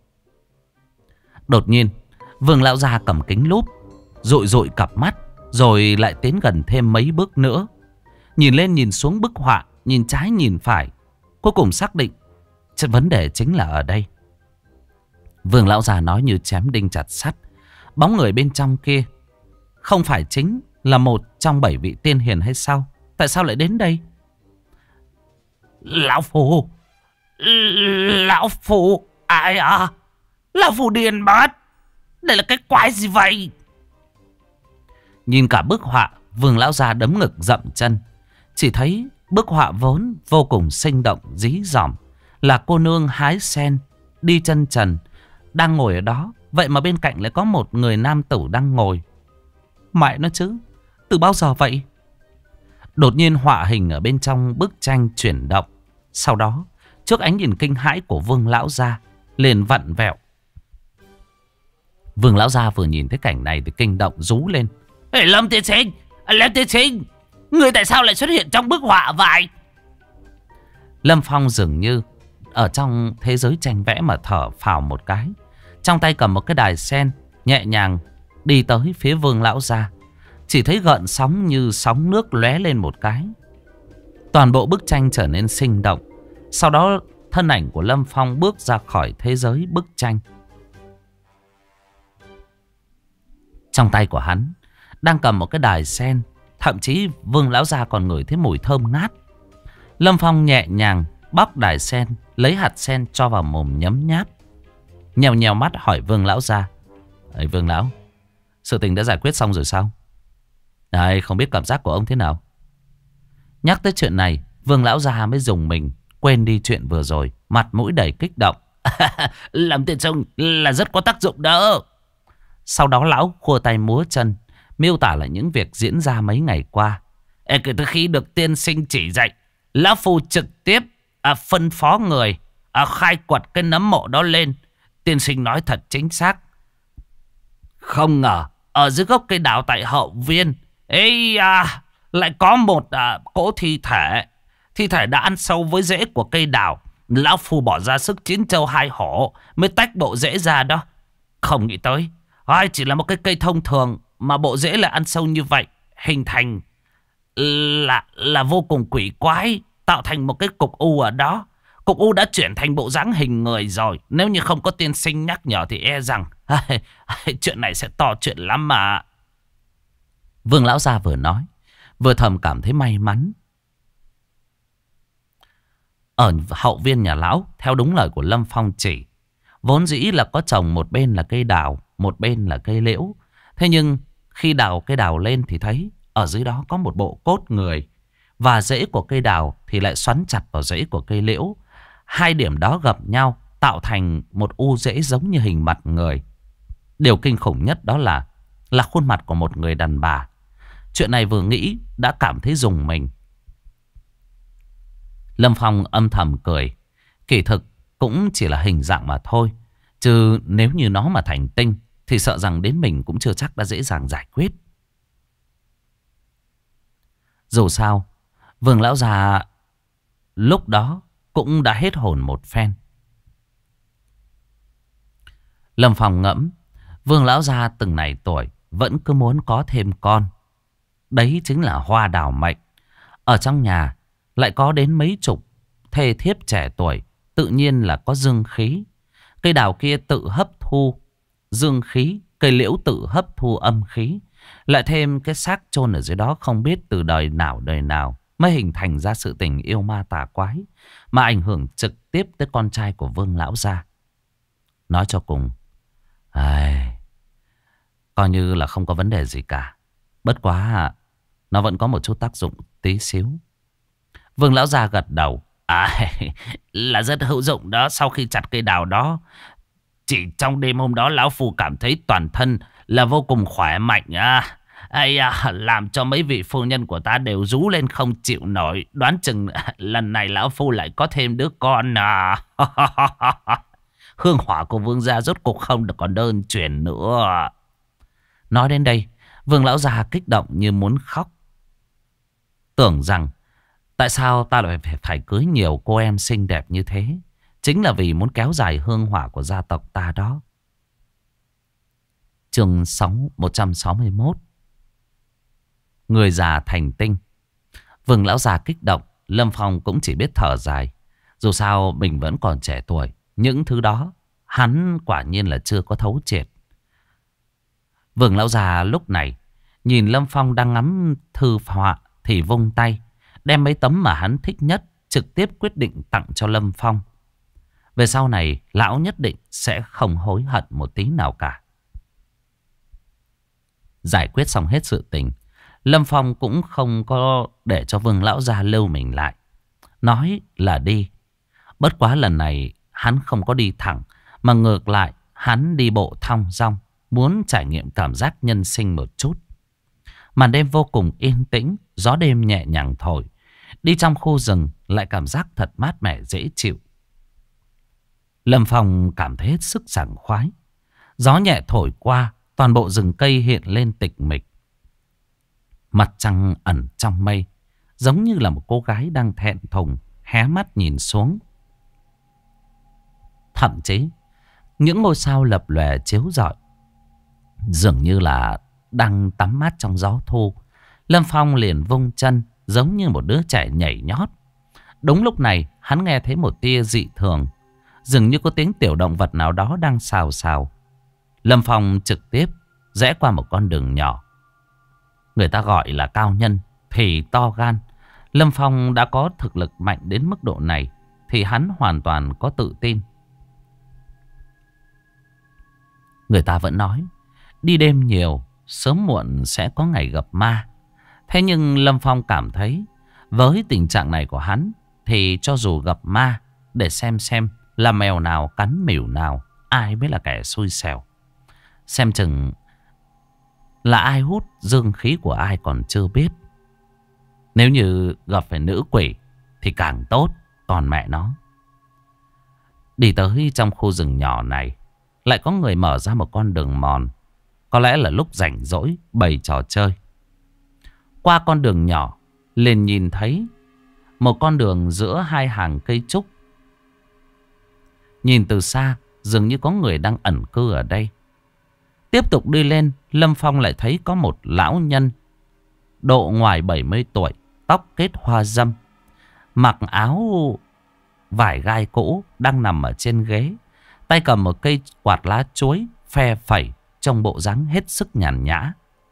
Đột nhiên Vương lão già cầm kính lúp, dụi cặp mắt, rồi lại tiến gần thêm mấy bước nữa. Nhìn lên nhìn xuống bức họa, nhìn trái nhìn phải, cuối cùng xác định vấn đề chính là ở đây. Vương lão già nói như chém đinh chặt sắt. Bóng người bên trong kia không phải chính là một trong 7 vị tiên hiền hay sao? Tại sao lại đến đây? Lão Phu ai à? Lão Phu điên mất. Đây là cái quái gì vậy? Nhìn cả bức họa, Vương lão già đấm ngực dậm chân. Chỉ thấy bức họa vốn vô cùng sinh động dí dỏm, là cô nương hái sen đi chân trần đang ngồi ở đó. Vậy mà bên cạnh lại có một người nam tử đang ngồi. Mẹ nó chứ, từ bao giờ vậy? Đột nhiên họa hình ở bên trong bức tranh chuyển động. Sau đó trước ánh nhìn kinh hãi của Vương lão gia liền vặn vẹo. Vương lão gia vừa nhìn thấy cảnh này thì kinh động rú lên. Ê, Lâm tiên sinh, người tại sao lại xuất hiện trong bức họa vậy? Lâm Phong dường như ở trong thế giới tranh vẽ mà thở phào một cái, trong tay cầm một cái đài sen, nhẹ nhàng đi tới phía Vương lão gia. Chỉ thấy gợn sóng như sóng nước lóe lên một cái, toàn bộ bức tranh trở nên sinh động. Sau đó thân ảnh của Lâm Phong bước ra khỏi thế giới bức tranh. Trong tay của hắn đang cầm một cái đài sen. Thậm chí Vương lão gia còn ngửi thấy mùi thơm ngát. Lâm Phong nhẹ nhàng bóc đài sen, lấy hạt sen cho vào mồm nhấm nháp. Nhèo nhèo mắt hỏi Vương lão gia: "Ấy Vương lão, sự tình đã giải quyết xong rồi sao? Đấy, không biết cảm giác của ông thế nào?" Nhắc tới chuyện này, Vương lão gia mới dùng mình, quên đi chuyện vừa rồi, mặt mũi đầy kích động. "Làm tiền sông là rất có tác dụng đó." Sau đó lão khua tay múa chân, miêu tả lại những việc diễn ra mấy ngày qua. Kể từ khi được tiên sinh chỉ dạy, lão phu trực tiếp phân phó người khai quật cái nấm mộ đó lên. Tiên sinh nói thật chính xác. Không ngờ ở dưới gốc cây đào tại Hậu Viên lại có một cỗ thi thể. Thi thể đã ăn sâu với rễ của cây đào. Lão phu bỏ ra sức chín châu hai hổ mới tách bộ rễ ra đó. Không nghĩ tới chỉ là một cái cây thông thường mà bộ rễ lại ăn sâu như vậy, hình thành là vô cùng quỷ quái, tạo thành một cái cục u ở đó. Cục u đã chuyển thành bộ dáng hình người rồi. Nếu như không có tiên sinh nhắc nhở thì e rằng chuyện này sẽ to chuyện lắm mà. Vương lão gia vừa nói vừa thầm cảm thấy may mắn. Ở Hậu Viên nhà lão, theo đúng lời của Lâm Phong chỉ, vốn dĩ là có trồng một bên là cây đào, một bên là cây liễu. Thế nhưng khi đào cây đào lên thì thấy ở dưới đó có một bộ cốt người, và rễ của cây đào thì lại xoắn chặt vào rễ của cây liễu. Hai điểm đó gặp nhau tạo thành một u rễ giống như hình mặt người. Điều kinh khủng nhất đó là khuôn mặt của một người đàn bà. Chuyện này vừa nghĩ đã cảm thấy rùng mình. Lâm Phong âm thầm cười. Kỳ thực cũng chỉ là hình dạng mà thôi, chứ nếu như nó mà thành tinh thì sợ rằng đến mình cũng chưa chắc đã dễ dàng giải quyết. Dù sao, Vương lão già lúc đó cũng đã hết hồn một phen. Lâm Phong ngẫm, Vương lão già từng này tuổi vẫn cứ muốn có thêm con. Đấy chính là hoa đào mệnh. Ở trong nhà lại có đến mấy chục thê thiếp trẻ tuổi, tự nhiên là có dương khí. Cây đào kia tự hấp thu dương khí, cây liễu tự hấp thu âm khí. Lại thêm cái xác chôn ở dưới đó không biết từ đời nào mới hình thành ra sự tình yêu ma tà quái, mà ảnh hưởng trực tiếp tới con trai của Vương lão gia. Nói cho cùng, coi như là không có vấn đề gì cả. Bất quá nó vẫn có một chút tác dụng tí xíu. Vương lão gia gật đầu. Là rất hữu dụng đó. Sau khi chặt cây đào đó, chỉ trong đêm hôm đó lão phu cảm thấy toàn thân là vô cùng khỏe mạnh. Làm cho mấy vị phu nhân của ta đều rú lên không chịu nổi. Đoán chừng lần này lão phu lại có thêm đứa con hương hỏa của Vương gia rốt cuộc không được còn đơn truyền nữa. Nói đến đây, Vương lão già kích động như muốn khóc. Tưởng rằng tại sao ta lại phải cưới nhiều cô em xinh đẹp như thế, chính là vì muốn kéo dài hương hỏa của gia tộc ta đó. Chương 161. Người già thành tinh. Vương lão già kích động, Lâm Phong cũng chỉ biết thở dài. Dù sao mình vẫn còn trẻ tuổi, những thứ đó hắn quả nhiên là chưa có thấu triệt. Vương lão già lúc này nhìn Lâm Phong đang ngắm thư họa thì vung tay, đem mấy tấm mà hắn thích nhất trực tiếp quyết định tặng cho Lâm Phong. Về sau này lão nhất định sẽ không hối hận một tí nào cả. Giải quyết xong hết sự tình, Lâm Phong cũng không có để cho Vương lão già lưu mình lại. Nói là đi. Bất quá lần này hắn không có đi thẳng, mà ngược lại hắn đi bộ thong dong, muốn trải nghiệm cảm giác nhân sinh một chút. Màn đêm vô cùng yên tĩnh, gió đêm nhẹ nhàng thổi. Đi trong khu rừng lại cảm giác thật mát mẻ dễ chịu. Lâm Phong cảm thấy hết sức sảng khoái. Gió nhẹ thổi qua, toàn bộ rừng cây hiện lên tịch mịch. Mặt trăng ẩn trong mây, giống như là một cô gái đang thẹn thùng hé mắt nhìn xuống. Thậm chí những ngôi sao lập lòe chiếu rọi, dường như là đang tắm mát trong gió thu. Lâm Phong liền vung chân giống như một đứa trẻ nhảy nhót. Đúng lúc này hắn nghe thấy một tia dị thường, dường như có tiếng tiểu động vật nào đó đang xào xào. Lâm Phong trực tiếp rẽ qua một con đường nhỏ. Người ta gọi là cao nhân thì to gan. Lâm Phong đã có thực lực mạnh đến mức độ này thì hắn hoàn toàn có tự tin. Người ta vẫn nói đi đêm nhiều sớm muộn sẽ có ngày gặp ma. Thế nhưng Lâm Phong cảm thấy với tình trạng này của hắn thì cho dù gặp ma để xem là mèo nào cắn mèo nào, ai mới là kẻ xui xẻo. Xem chừng là ai hút dương khí của ai còn chưa biết. Nếu như gặp phải nữ quỷ thì càng tốt, còn mẹ nó. Đi tới trong khu rừng nhỏ này, lại có người mở ra một con đường mòn. Có lẽ là lúc rảnh rỗi bày trò chơi. Qua con đường nhỏ, liền nhìn thấy một con đường giữa hai hàng cây trúc. Nhìn từ xa, dường như có người đang ẩn cư ở đây. Tiếp tục đi lên, Lâm Phong lại thấy có một lão nhân độ ngoài 70 tuổi, tóc kết hoa dâm, mặc áo vải gai cũ, đang nằm ở trên ghế, tay cầm một cây quạt lá chuối phe phẩy, trong bộ dáng hết sức nhàn nhã.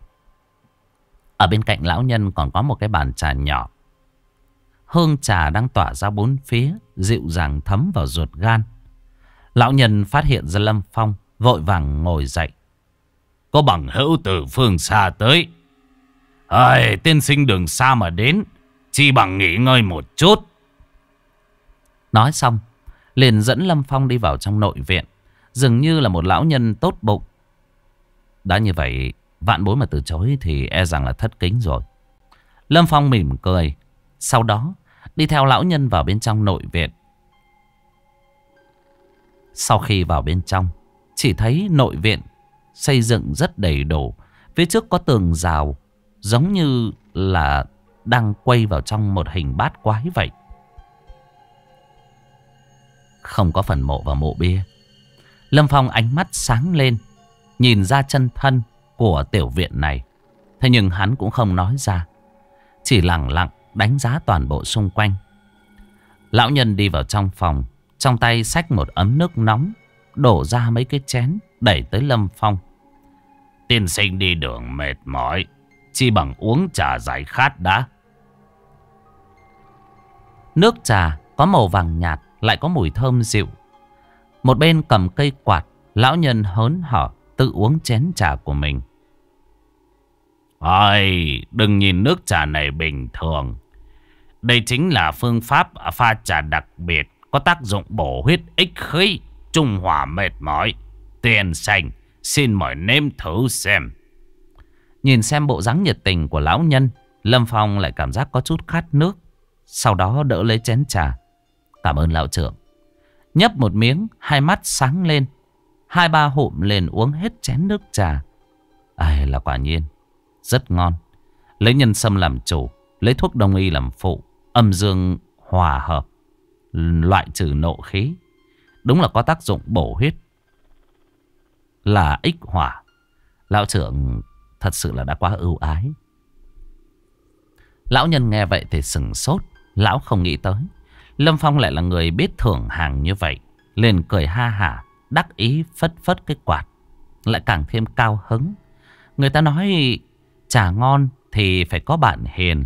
Ở bên cạnh lão nhân còn có một cái bàn trà nhỏ. Hương trà đang tỏa ra bốn phía, dịu dàng thấm vào ruột gan. Lão nhân phát hiện ra Lâm Phong, vội vàng ngồi dậy. Có bằng hữu từ phương xa tới. Tiên sinh đường xa mà đến, chỉ bằng nghỉ ngơi một chút. Nói xong, liền dẫn Lâm Phong đi vào trong nội viện. Dường như là một lão nhân tốt bụng. Đã như vậy, vạn bối mà từ chối thì e rằng là thất kính rồi. Lâm Phong mỉm cười, sau đó đi theo lão nhân vào bên trong nội viện. Sau khi vào bên trong, chỉ thấy nội viện xây dựng rất đầy đủ. Phía trước có tường rào, giống như là đang quay vào trong một hình bát quái vậy. Không có phần mộ và mộ bia. Lâm Phong ánh mắt sáng lên, nhìn ra chân thân của tiểu viện này. Thế nhưng hắn cũng không nói ra, chỉ lặng lặng đánh giá toàn bộ xung quanh. Lão nhân đi vào trong phòng, trong tay xách một ấm nước nóng, đổ ra mấy cái chén, đẩy tới Lâm Phong. Tiên sinh đi đường mệt mỏi, chi bằng uống trà giải khát đã. Nước trà có màu vàng nhạt, lại có mùi thơm dịu. Một bên cầm cây quạt, lão nhân hớn hở tự uống chén trà của mình. Đừng nhìn nước trà này bình thường. Đây chính là phương pháp pha trà đặc biệt, có tác dụng bổ huyết ích khí, trung hòa mệt mỏi. Tiên sinh, xin mời nếm thử xem. Nhìn xem bộ dáng nhiệt tình của lão nhân, Lâm Phong lại cảm giác có chút khát nước. Sau đó đỡ lấy chén trà. Cảm ơn lão trưởng. Nhấp một miếng, hai mắt sáng lên. 2-3 hụm liền uống hết chén nước trà. Là quả nhiên rất ngon. Lấy nhân sâm làm chủ, lấy thuốc đông y làm phụ, âm dương hòa hợp, loại trừ nộ khí. Đúng là có tác dụng bổ huyết, là ích hỏa. Lão trưởng thật sự là đã quá ưu ái. Lão nhân nghe vậy thì sửng sốt. Lão không nghĩ tới Lâm Phong lại là người biết thưởng hàng như vậy, liền cười ha hả, đắc ý phất phất cái quạt, lại càng thêm cao hứng. Người ta nói trà ngon thì phải có bạn hiền,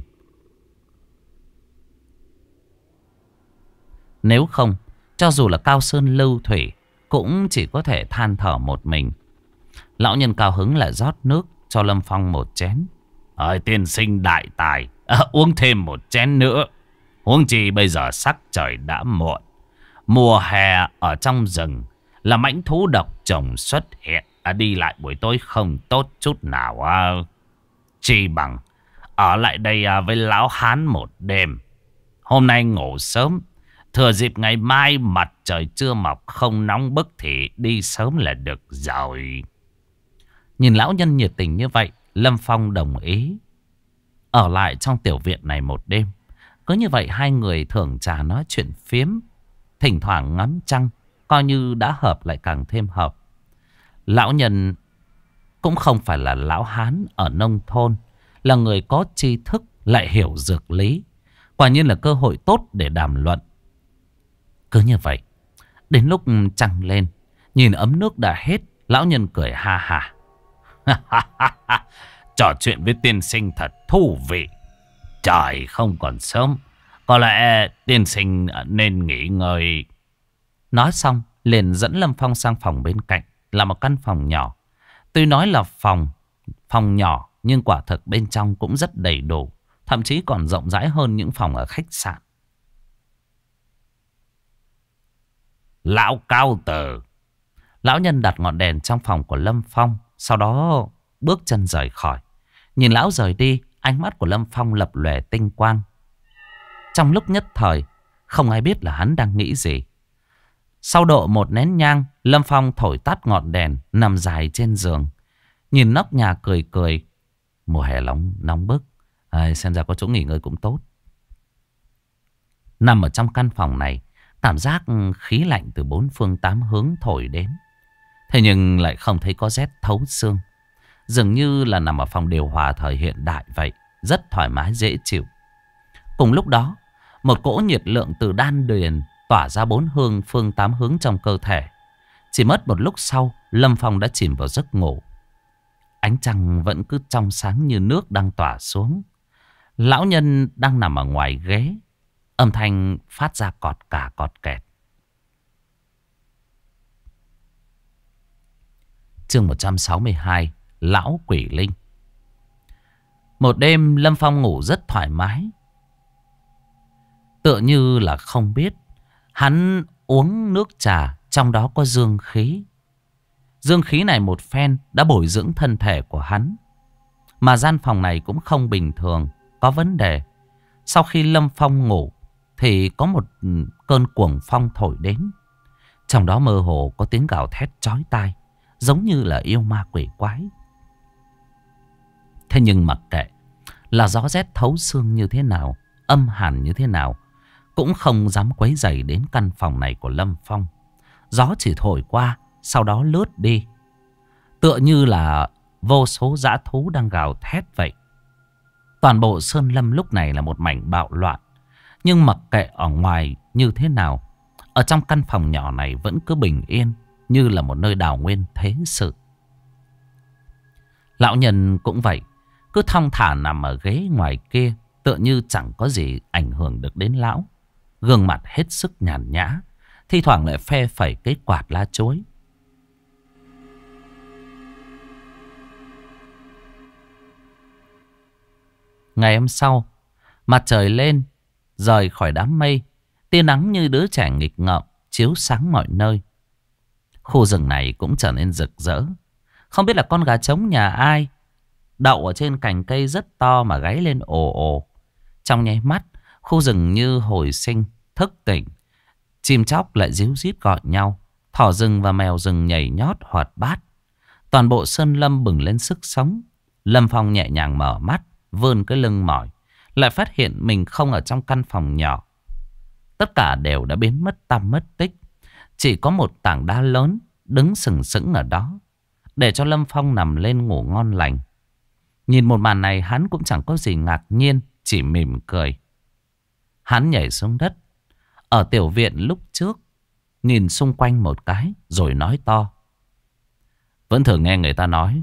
nếu không cho dù là cao sơn lưu thủy cũng chỉ có thể than thở một mình. Lão nhân cao hứng lại rót nước cho Lâm Phong một chén. Tiên sinh đại tài, uống thêm một chén nữa. Huống chi bây giờ sắc trời đã muộn, mùa hè ở trong rừng là mãnh thú độc trùng xuất hiện. Đi lại buổi tối không tốt chút nào. Chi bằng ở lại đây với lão hán một đêm. Hôm nay ngủ sớm, thừa dịp ngày mai mặt trời chưa mọc, không nóng bức thì đi sớm là được rồi. Nhìn lão nhân nhiệt tình như vậy, Lâm Phong đồng ý ở lại trong tiểu viện này một đêm. Cứ như vậy hai người thưởng trà nói chuyện phiếm, thỉnh thoảng ngắm trăng, coi như đã hợp lại càng thêm hợp. Lão nhân cũng không phải là lão hán ở nông thôn, là người có tri thức lại hiểu dược lý. Quả nhiên là cơ hội tốt để đàm luận. Cứ như vậy, đến lúc trăng lên, nhìn ấm nước đã hết, lão nhân cười ha hả. Trò chuyện với tiên sinh thật thú vị. Trời không còn sớm, có lẽ tiên sinh nên nghỉ ngơi. Nói xong liền dẫn Lâm Phong sang phòng bên cạnh, là một căn phòng nhỏ. Tuy nói là phòng nhỏ, nhưng quả thực bên trong cũng rất đầy đủ, thậm chí còn rộng rãi hơn những phòng ở khách sạn. Lão cao tử. Lão nhân đặt ngọn đèn trong phòng của Lâm Phong, sau đó bước chân rời khỏi. Nhìn lão rời đi, ánh mắt của Lâm Phong lập lòe tinh quang. Trong lúc nhất thời, không ai biết là hắn đang nghĩ gì. Sau độ một nén nhang, Lâm Phong thổi tắt ngọn đèn, nằm dài trên giường. Nhìn nóc nhà cười cười. Mùa hè nóng bức. Xem ra có chỗ nghỉ ngơi cũng tốt. Nằm ở trong căn phòng này, cảm giác khí lạnh từ bốn phương tám hướng thổi đến. Thế nhưng lại không thấy có rét thấu xương. Dường như là nằm ở phòng điều hòa thời hiện đại vậy. Rất thoải mái dễ chịu. Cùng lúc đó, một cỗ nhiệt lượng từ đan điền tỏa ra bốn phương tám hướng trong cơ thể. Chỉ mất một lúc sau, Lâm Phong đã chìm vào giấc ngủ. Ánh trăng vẫn cứ trong sáng như nước đang tỏa xuống. Lão nhân đang nằm ở ngoài ghế. Âm thanh phát ra cọt cả cọt kẹt. Chương 162. Lão quỷ linh. Một đêm Lâm Phong ngủ rất thoải mái. Tựa như là không biết. Hắn uống nước trà, trong đó có dương khí. Dương khí này một phen đã bồi dưỡng thân thể của hắn. Mà gian phòng này cũng không bình thường, có vấn đề. Sau khi Lâm Phong ngủ thì có một cơn cuồng phong thổi đến. Trong đó mơ hồ có tiếng gào thét chói tai, giống như là yêu ma quỷ quái. Thế nhưng mặc kệ là gió rét thấu xương như thế nào, âm hàn như thế nào, cũng không dám quấy rầy đến căn phòng này của Lâm Phong. Gió chỉ thổi qua, sau đó lướt đi. Tựa như là vô số dã thú đang gào thét vậy. Toàn bộ Sơn Lâm lúc này là một mảnh bạo loạn. Nhưng mặc kệ ở ngoài như thế nào, ở trong căn phòng nhỏ này vẫn cứ bình yên, như là một nơi đào nguyên thế sự. Lão nhân cũng vậy, cứ thong thả nằm ở ghế ngoài kia, tựa như chẳng có gì ảnh hưởng được đến lão. Gương mặt hết sức nhàn nhã, thi thoảng lại phe phẩy cái quạt lá chuối. Ngày hôm sau, mặt trời lên, rời khỏi đám mây, tia nắng như đứa trẻ nghịch ngợm chiếu sáng mọi nơi. Khu rừng này cũng trở nên rực rỡ. Không biết là con gà trống nhà ai đậu ở trên cành cây rất to mà gáy lên ồ ồ. Trong nháy mắt, khu rừng như hồi sinh, thức tỉnh. Chim chóc lại ríu rít gọi nhau. Thỏ rừng và mèo rừng nhảy nhót hoạt bát. Toàn bộ sơn lâm bừng lên sức sống. Lâm Phong nhẹ nhàng mở mắt, vươn cái lưng mỏi, lại phát hiện mình không ở trong căn phòng nhỏ. Tất cả đều đã biến mất tăm mất tích. Chỉ có một tảng đá lớn đứng sừng sững ở đó, để cho Lâm Phong nằm lên ngủ ngon lành. Nhìn một màn này hắn cũng chẳng có gì ngạc nhiên, chỉ mỉm cười. Hắn nhảy xuống đất ở tiểu viện lúc trước, nhìn xung quanh một cái rồi nói to. Vẫn thường nghe người ta nói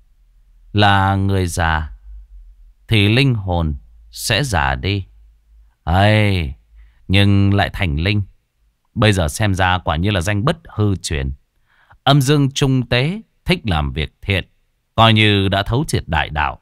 là người già thì linh hồn sẽ già đi. Ây, nhưng lại thành linh. Bây giờ xem ra quả như là danh bất hư truyền. Âm dương trung tế, thích làm việc thiện, coi như đã thấu triệt đại đạo.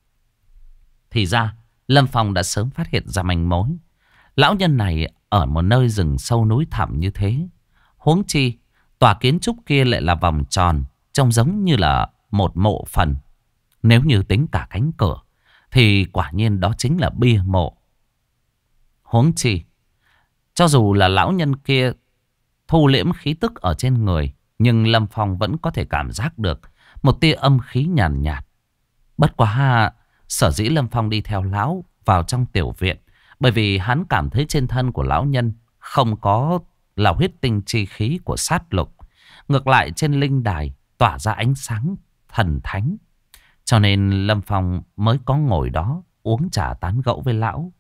Thì ra Lâm Phong đã sớm phát hiện ra manh mối. Lão nhân này ở một nơi rừng sâu núi thẳm như thế. Huống chi tòa kiến trúc kia lại là vòng tròn, trông giống như là một mộ phần. Nếu như tính cả cánh cửa thì quả nhiên đó chính là bia mộ. Huống chi cho dù là lão nhân kia thu liễm khí tức ở trên người, nhưng Lâm Phong vẫn có thể cảm giác được một tia âm khí nhàn nhạt. Bất quá sở dĩ Lâm Phong đi theo lão vào trong tiểu viện, bởi vì hắn cảm thấy trên thân của lão nhân không có là huyết tinh chi khí của sát lục. Ngược lại trên linh đài tỏa ra ánh sáng thần thánh. Cho nên Lâm Phong mới có ngồi đó uống trà tán gẫu với lão.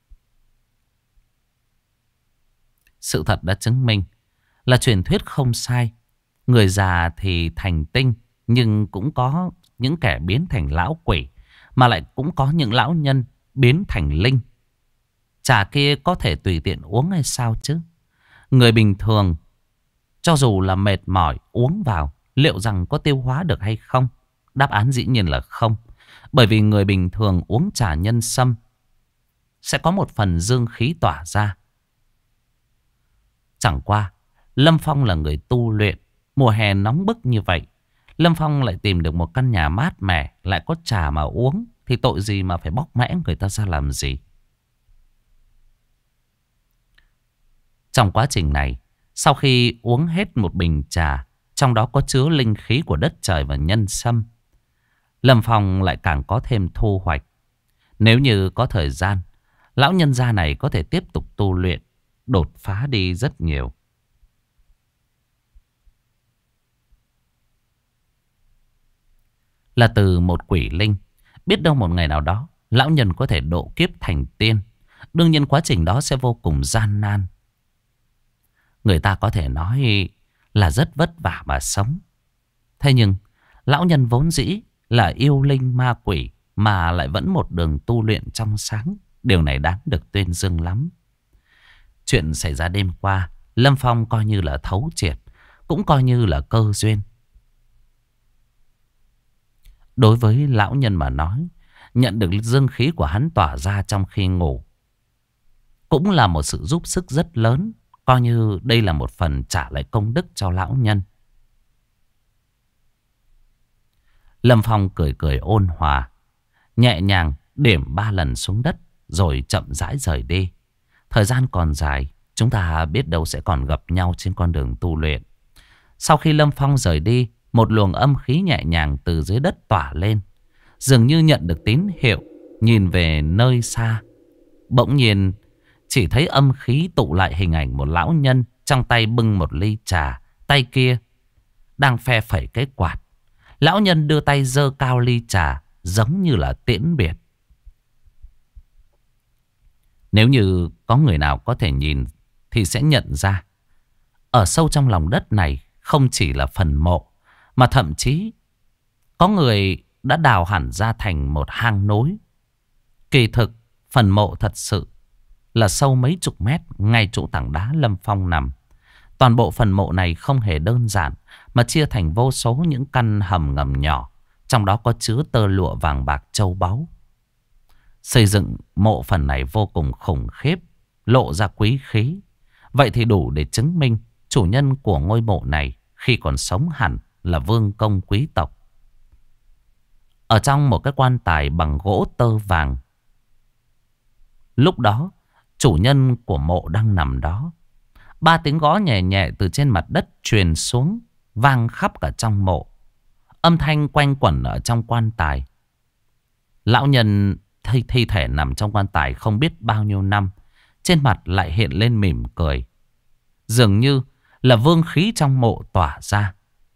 Sự thật đã chứng minh là truyền thuyết không sai. Người già thì thành tinh, nhưng cũng có những kẻ biến thành lão quỷ, mà lại cũng có những lão nhân biến thành linh. Trà kia có thể tùy tiện uống hay sao chứ? Người bình thường cho dù là mệt mỏi uống vào, liệu rằng có tiêu hóa được hay không? Đáp án dĩ nhiên là không. Bởi vì người bình thường uống trà nhân sâm sẽ có một phần dương khí tỏa ra. Chẳng qua Lâm Phong là người tu luyện, mùa hè nóng bức như vậy, Lâm Phong lại tìm được một căn nhà mát mẻ, lại có trà mà uống, thì tội gì mà phải bóc mẽ người ta ra làm gì. Trong quá trình này, sau khi uống hết một bình trà, trong đó có chứa linh khí của đất trời và nhân sâm, Lâm Phong lại càng có thêm thu hoạch. Nếu như có thời gian, lão nhân gia này có thể tiếp tục tu luyện, đột phá đi rất nhiều. Là từ một quỷ linh, biết đâu một ngày nào đó lão nhân có thể độ kiếp thành tiên. Đương nhiên quá trình đó sẽ vô cùng gian nan. Người ta có thể nói là rất vất vả mà sống. Thế nhưng lão nhân vốn dĩ là yêu linh ma quỷ, mà lại vẫn một đường tu luyện trong sáng. Điều này đáng được tuyên dương lắm. Chuyện xảy ra đêm qua, Lâm Phong coi như là thấu triệt, cũng coi như là cơ duyên. Đối với lão nhân mà nói, nhận được dương khí của hắn tỏa ra trong khi ngủ cũng là một sự giúp sức rất lớn. Coi như đây là một phần trả lại công đức cho lão nhân. Lâm Phong cười cười ôn hòa, nhẹ nhàng điểm 3 lần xuống đất, rồi chậm rãi rời đi. Thời gian còn dài, chúng ta biết đâu sẽ còn gặp nhau trên con đường tu luyện. Sau khi Lâm Phong rời đi, một luồng âm khí nhẹ nhàng từ dưới đất tỏa lên, dường như nhận được tín hiệu. Nhìn về nơi xa, bỗng nhiên chỉ thấy âm khí tụ lại hình ảnh một lão nhân, trong tay bưng một ly trà, tay kia đang phe phẩy cái quạt. Lão nhân đưa tay giơ cao ly trà, giống như là tiễn biệt. Nếu như có người nào có thể nhìn thì sẽ nhận ra, ở sâu trong lòng đất này không chỉ là phần mộ, mà thậm chí có người đã đào hẳn ra thành một hang núi. Kỳ thực phần mộ thật sự là sâu mấy chục mét, ngay chỗ tảng đá Lâm Phong nằm. Toàn bộ phần mộ này không hề đơn giản, mà chia thành vô số những căn hầm ngầm nhỏ, trong đó có chứa tơ lụa vàng bạc châu báu. Xây dựng mộ phần này vô cùng khủng khiếp, lộ ra quý khí. Vậy thì đủ để chứng minh chủ nhân của ngôi mộ này khi còn sống hẳn là vương công quý tộc. Ở trong một cái quan tài bằng gỗ tơ vàng, lúc đó chủ nhân của mộ đang nằm đó. 3 tiếng gõ nhẹ nhẹ từ trên mặt đất truyền xuống, vang khắp cả trong mộ. Âm thanh quanh quẩn ở trong quan tài. Lão nhân thi thể nằm trong quan tài không biết bao nhiêu năm, trên mặt lại hiện lên mỉm cười, dường như là vương khí trong mộ tỏa ra.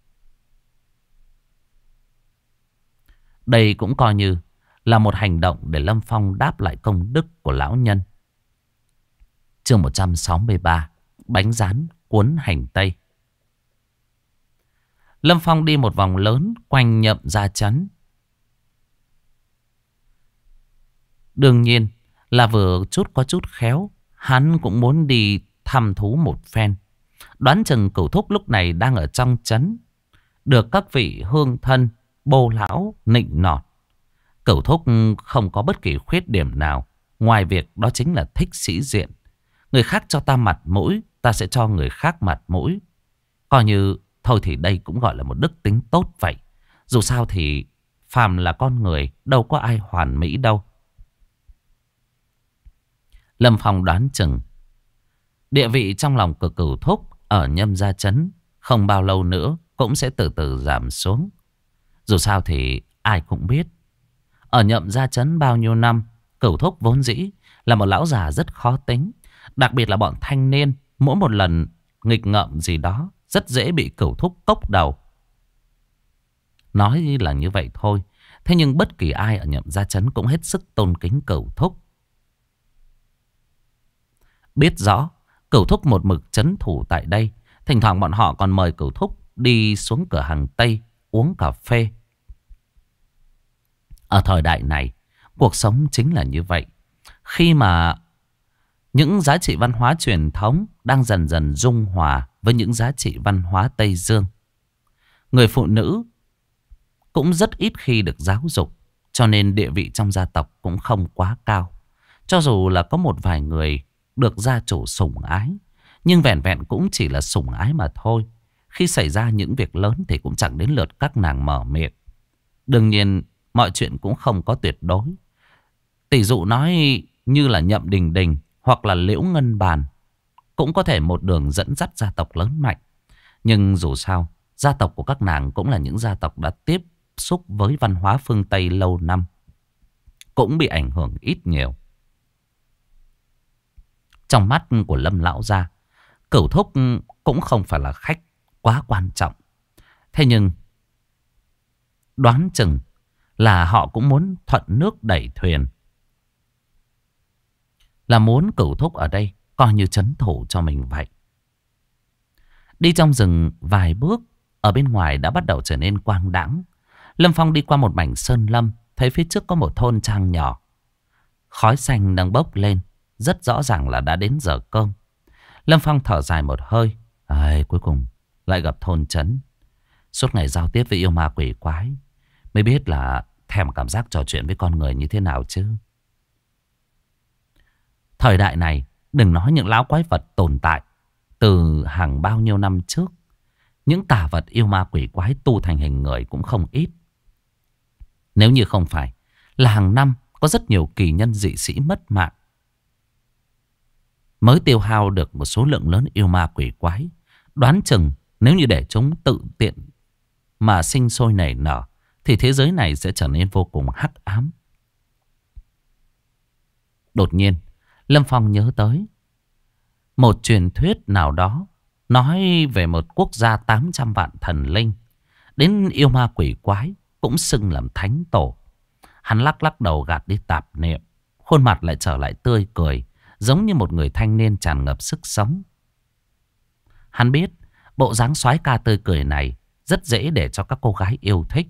Đây cũng coi như là một hành động để Lâm Phong đáp lại công đức của lão nhân. Chương 163, bánh rán cuốn hành tây. Lâm Phong đi một vòng lớn quanh Nhậm Gia Trấn. Đương nhiên là vừa chút có chút khéo, hắn cũng muốn đi thăm thú một phen. Đoán chừng Cửu Thúc lúc này đang ở trong trấn, được các vị hương thân bô lão nịnh nọt. Cửu Thúc không có bất kỳ khuyết điểm nào, ngoài việc đó chính là thích sĩ diện. Người khác cho ta mặt mũi, ta sẽ cho người khác mặt mũi. Coi như thôi thì đây cũng gọi là một đức tính tốt vậy. Dù sao thì phàm là con người, đâu có ai hoàn mỹ đâu. Lâm Phong đoán chừng địa vị trong lòng của Cửu Thúc ở Nhâm Gia Trấn không bao lâu nữa cũng sẽ từ từ giảm xuống. Dù sao thì ai cũng biết, ở Nhậm Gia Trấn bao nhiêu năm, Cửu Thúc vốn dĩ là một lão già rất khó tính. Đặc biệt là bọn thanh niên, mỗi một lần nghịch ngợm gì đó rất dễ bị Cửu Thúc cốc đầu. Nói là như vậy thôi, thế nhưng bất kỳ ai ở Nhậm Gia Trấn cũng hết sức tôn kính Cửu Thúc. Biết rõ Cửu Thúc một mực trấn thủ tại đây, thỉnh thoảng bọn họ còn mời Cửu Thúc đi xuống cửa hàng Tây uống cà phê. Ở thời đại này, cuộc sống chính là như vậy. Khi mà những giá trị văn hóa truyền thống đang dần dần dung hòa với những giá trị văn hóa Tây Dương, người phụ nữ cũng rất ít khi được giáo dục, cho nên địa vị trong gia tộc cũng không quá cao. Cho dù là có một vài người được gia chủ sủng ái, nhưng vẻn vẹn cũng chỉ là sủng ái mà thôi. Khi xảy ra những việc lớn thì cũng chẳng đến lượt các nàng mở miệng. Đương nhiên mọi chuyện cũng không có tuyệt đối. Tỷ dụ nói như là Nhậm Đình Đình hoặc là Liễu Ngân Bàn cũng có thể một đường dẫn dắt gia tộc lớn mạnh. Nhưng dù sao, gia tộc của các nàng cũng là những gia tộc đã tiếp xúc với văn hóa phương Tây lâu năm, cũng bị ảnh hưởng ít nhiều. Trong mắt của Lâm lão gia, Cửu Thúc cũng không phải là khách quá quan trọng. Thế nhưng đoán chừng là họ cũng muốn thuận nước đẩy thuyền, là muốn Cửu Thúc ở đây coi như trấn thủ cho mình vậy. Đi trong rừng vài bước, ở bên ngoài đã bắt đầu trở nên quang đãng. Lâm Phong đi qua một mảnh sơn lâm, thấy phía trước có một thôn trang nhỏ. Khói xanh đang bốc lên, rất rõ ràng là đã đến giờ cơm. Lâm Phong thở dài một hơi. Cuối cùng lại gặp thôn trấn. Suốt ngày giao tiếp với yêu ma quỷ quái, mới biết là thèm cảm giác trò chuyện với con người như thế nào chứ. Thời đại này, đừng nói những lão quái vật tồn tại từ hàng bao nhiêu năm trước, những tà vật yêu ma quỷ quái tu thành hình người cũng không ít. Nếu như không phải là hàng năm có rất nhiều kỳ nhân dị sĩ mất mạng, mới tiêu hao được một số lượng lớn yêu ma quỷ quái, đoán chừng nếu như để chúng tự tiện mà sinh sôi nảy nở, thì thế giới này sẽ trở nên vô cùng hắc ám. Đột nhiên, Lâm Phong nhớ tới một truyền thuyết nào đó, nói về một quốc gia 800 vạn thần linh, đến yêu ma quỷ quái cũng xưng làm thánh tổ. Hắn lắc lắc đầu gạt đi tạp niệm, khuôn mặt lại trở lại tươi cười, giống như một người thanh niên tràn ngập sức sống. Hắn biết bộ dáng soái ca tươi cười này rất dễ để cho các cô gái yêu thích.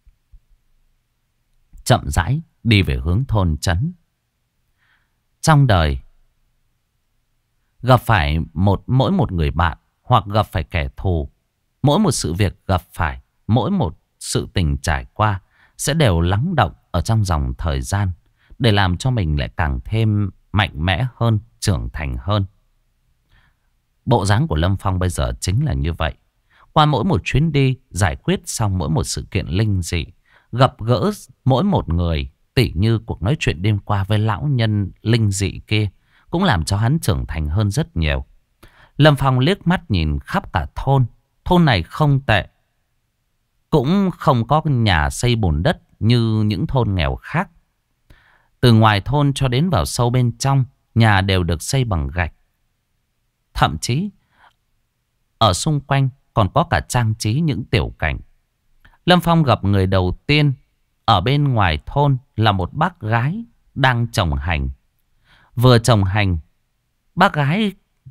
Chậm rãi đi về hướng thôn trấn. Trong đời, gặp phải mỗi một người bạn hoặc gặp phải kẻ thù, mỗi một sự việc gặp phải, mỗi một sự tình trải qua sẽ đều lắng động ở trong dòng thời gian, để làm cho mình lại càng thêm mạnh mẽ hơn, trưởng thành hơn. Bộ dáng của Lâm Phong bây giờ chính là như vậy. Qua mỗi một chuyến đi, giải quyết xong mỗi một sự kiện linh dị, gặp gỡ mỗi một người, tỉ như cuộc nói chuyện đêm qua với lão nhân linh dị kia, cũng làm cho hắn trưởng thành hơn rất nhiều. Lâm Phong liếc mắt nhìn khắp cả thôn. Thôn này không tệ, cũng không có nhà xây bùn đất như những thôn nghèo khác. Từ ngoài thôn cho đến vào sâu bên trong, nhà đều được xây bằng gạch. Thậm chí ở xung quanh còn có cả trang trí những tiểu cảnh. Lâm Phong gặp người đầu tiên ở bên ngoài thôn là một bác gái đang trồng hành. Vừa trồng hành, bác gái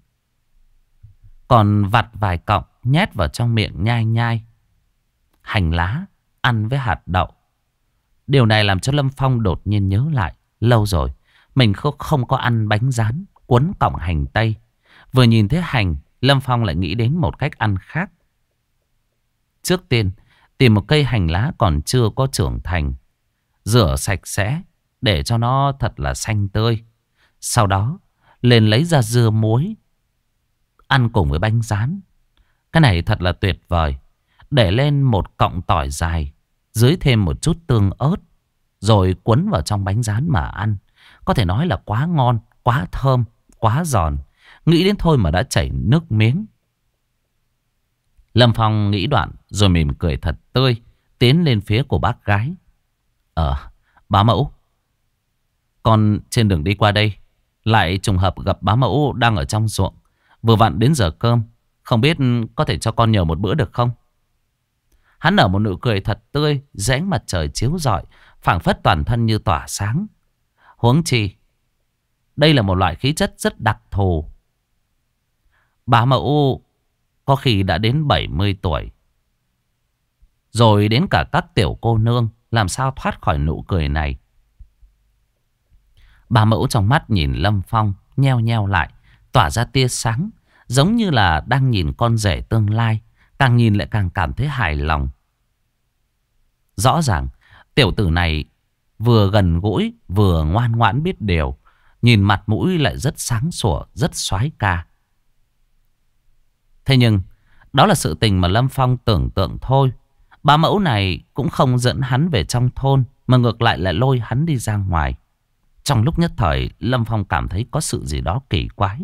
còn vặt vài cọng nhét vào trong miệng nhai nhai. Hành lá ăn với hạt đậu. Điều này làm cho Lâm Phong đột nhiên nhớ lại, lâu rồi mình không có ăn bánh rán cuốn cọng hành tây. Vừa nhìn thấy hành, Lâm Phong lại nghĩ đến một cách ăn khác. Trước tiên, tìm một cây hành lá còn chưa có trưởng thành, rửa sạch sẽ để cho nó thật là xanh tươi. Sau đó lên lấy ra dưa muối, ăn cùng với bánh rán. Cái này thật là tuyệt vời. Để lên một cọng tỏi dài, dưới thêm một chút tương ớt, rồi cuốn vào trong bánh rán mà ăn. Có thể nói là quá ngon, quá thơm, quá giòn. Nghĩ đến thôi mà đã chảy nước miếng. Lâm Phong nghĩ đoạn rồi mỉm cười thật tươi, tiến lên phía của bác gái. Bá mẫu, con trên đường đi qua đây lại trùng hợp gặp bá mẫu đang ở trong ruộng. Vừa vặn đến giờ cơm, không biết có thể cho con nhờ một bữa được không? Hắn nở một nụ cười thật tươi, dưới ánh mặt trời chiếu rọi, phảng phất toàn thân như tỏa sáng. Huống chi, đây là một loại khí chất rất đặc thù. Bá mẫu có khi đã đến 70 tuổi. Rồi đến cả các tiểu cô nương làm sao thoát khỏi nụ cười này. Bà Mẫu trong mắt nhìn Lâm Phong nheo nheo lại, tỏa ra tia sáng, giống như là đang nhìn con rể tương lai. Càng nhìn lại càng cảm thấy hài lòng. Rõ ràng tiểu tử này vừa gần gũi vừa ngoan ngoãn biết điều, nhìn mặt mũi lại rất sáng sủa, rất soái ca. Thế nhưng đó là sự tình mà Lâm Phong tưởng tượng thôi. Bà Mẫu này cũng không dẫn hắn về trong thôn, mà ngược lại lại lôi hắn đi ra ngoài. Trong lúc nhất thời, Lâm Phong cảm thấy có sự gì đó kỳ quái.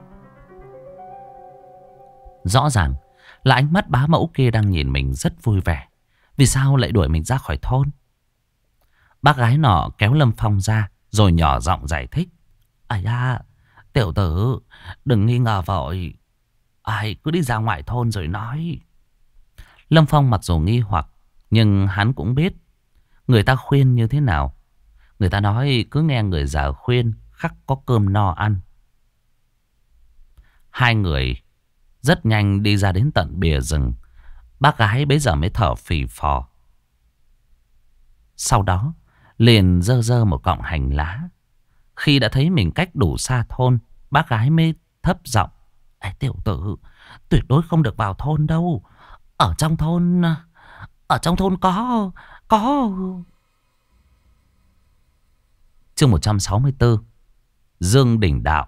Rõ ràng là ánh mắt bá mẫu kia đang nhìn mình rất vui vẻ. Vì sao lại đuổi mình ra khỏi thôn? Bác gái nọ kéo Lâm Phong ra, rồi nhỏ giọng giải thích. À da, tiểu tử, đừng nghi ngờ vội. Ai cứ đi ra ngoài thôn rồi nói. Lâm Phong mặc dù nghi hoặc, nhưng hắn cũng biết người ta khuyên như thế nào. Người ta nói cứ nghe người già khuyên, khắc có cơm no ăn. Hai người rất nhanh đi ra đến tận bìa rừng. Bác gái bấy giờ mới thở phì phò. Sau đó liền giơ giơ một cọng hành lá. Khi đã thấy mình cách đủ xa thôn, bác gái mới thấp giọng. Ê tiểu tử, tuyệt đối không được vào thôn đâu. Ở trong thôn có. Chương 164, Dương Đỉnh Đạo.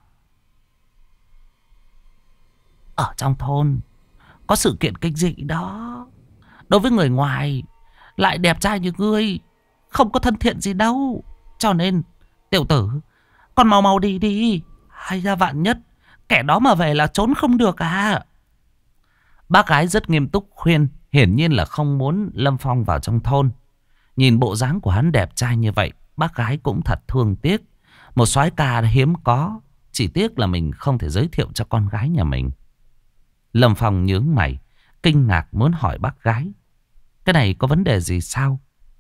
Ở trong thôn có sự kiện kinh dị đó. Đối với người ngoài lại đẹp trai như ngươi, không có thân thiện gì đâu. Cho nên tiểu tử, con mau mau đi đi. Hay ra vạn nhất kẻ đó mà về là trốn không được à. Bác gái rất nghiêm túc khuyên, hiển nhiên là không muốn Lâm Phong vào trong thôn. Nhìn bộ dáng của hắn đẹp trai như vậy, bác gái cũng thật thương tiếc. Một soái ca hiếm có, chỉ tiếc là mình không thể giới thiệu cho con gái nhà mình. Lâm Phong nhướng mày, kinh ngạc muốn hỏi bác gái. Cái này có vấn đề gì sao?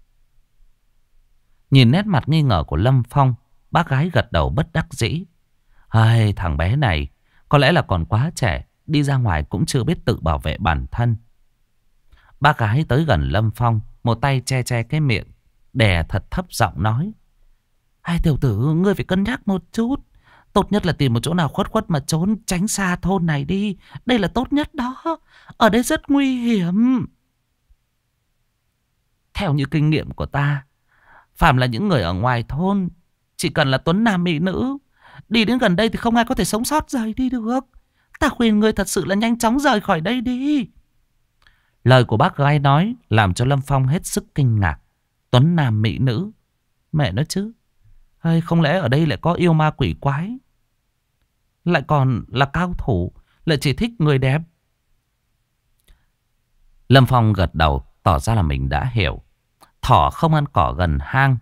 Nhìn nét mặt nghi ngờ của Lâm Phong, bác gái gật đầu bất đắc dĩ. Ai, thằng bé này có lẽ là còn quá trẻ, đi ra ngoài cũng chưa biết tự bảo vệ bản thân. Bác gái tới gần Lâm Phong, một tay che che cái miệng, đè thật thấp giọng nói. Hai tiểu tử, ngươi phải cân nhắc một chút. Tốt nhất là tìm một chỗ nào khuất khuất mà trốn, tránh xa thôn này đi. Đây là tốt nhất đó. Ở đây rất nguy hiểm. Theo như kinh nghiệm của ta, phàm là những người ở ngoài thôn, chỉ cần là tuấn nam mỹ nữ, đi đến gần đây thì không ai có thể sống sót rời đi được. Ta khuyên ngươi thật sự là nhanh chóng rời khỏi đây đi. Lời của bác gái nói làm cho Lâm Phong hết sức kinh ngạc. Tuấn nam mỹ nữ, mẹ nói chứ. Hay không lẽ ở đây lại có yêu ma quỷ quái, lại còn là cao thủ, lại chỉ thích người đẹp. Lâm Phong gật đầu tỏ ra là mình đã hiểu. Thỏ không ăn cỏ gần hang.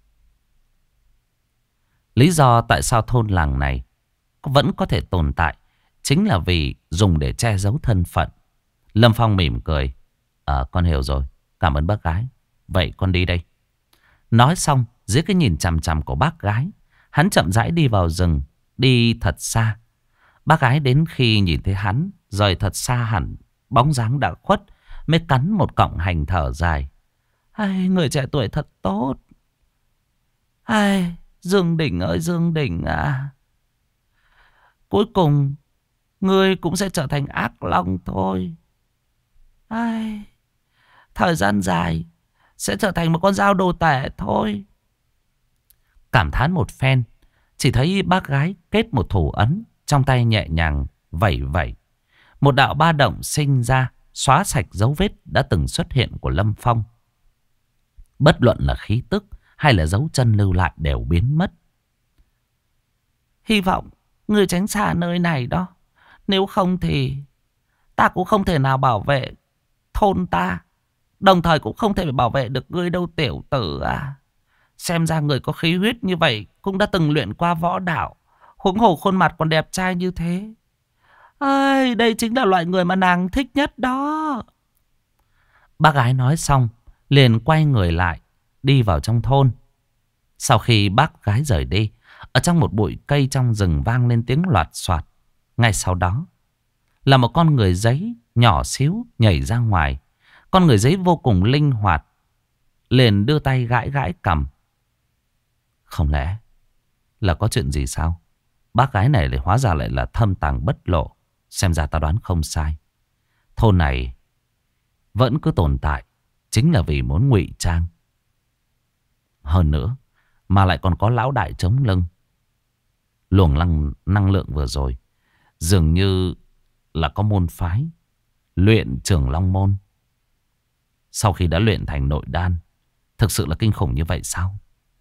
Lý do tại sao thôn làng này vẫn có thể tồn tại chính là vì dùng để che giấu thân phận. Lâm Phong mỉm cười. Con hiểu rồi, cảm ơn bác gái. Vậy con đi đây. Nói xong, dưới cái nhìn chằm chằm của bác gái, hắn chậm rãi đi vào rừng, đi thật xa. Bác gái đến khi nhìn thấy hắn rời thật xa hẳn, bóng dáng đã khuất, mới cắn một cọng hành thở dài. Ai, người trẻ tuổi thật tốt. Ai, Dương Đỉnh ơi Dương Đỉnh à, cuối cùng ngươi cũng sẽ trở thành ác long thôi. Ai, thời gian dài sẽ trở thành một con dao đồ tể thôi. Cảm thán một phen, chỉ thấy bác gái kết một thủ ấn, trong tay nhẹ nhàng vẩy vẩy. Một đạo ba động sinh ra, xóa sạch dấu vết đã từng xuất hiện của Lâm Phong. Bất luận là khí tức hay là dấu chân lưu lại đều biến mất. Hy vọng người tránh xa nơi này đó. Nếu không thì ta cũng không thể nào bảo vệ thôn ta, đồng thời cũng không thể bảo vệ được ngươi đâu tiểu tử à. Xem ra người có khí huyết như vậy cũng đã từng luyện qua võ đạo, huống hồ khuôn mặt còn đẹp trai như thế. Ây, đây chính là loại người mà nàng thích nhất đó. Bác gái nói xong liền quay người lại, đi vào trong thôn. Sau khi bác gái rời đi, ở trong một bụi cây trong rừng vang lên tiếng loạt soạt. Ngay sau đó là một con người giấy nhỏ xíu nhảy ra ngoài. Con người giấy vô cùng linh hoạt, liền đưa tay gãi gãi cằm. Không lẽ là có chuyện gì sao? Bác gái này lại hóa ra lại là thâm tàng bất lộ. Xem ra ta đoán không sai. Thôn này vẫn cứ tồn tại chính là vì muốn ngụy trang. Hơn nữa mà lại còn có lão đại chống lưng. Luồng năng lượng vừa rồi dường như là có môn phái luyện Trường Long Môn. Sau khi đã luyện thành nội đan, thực sự là kinh khủng như vậy sao?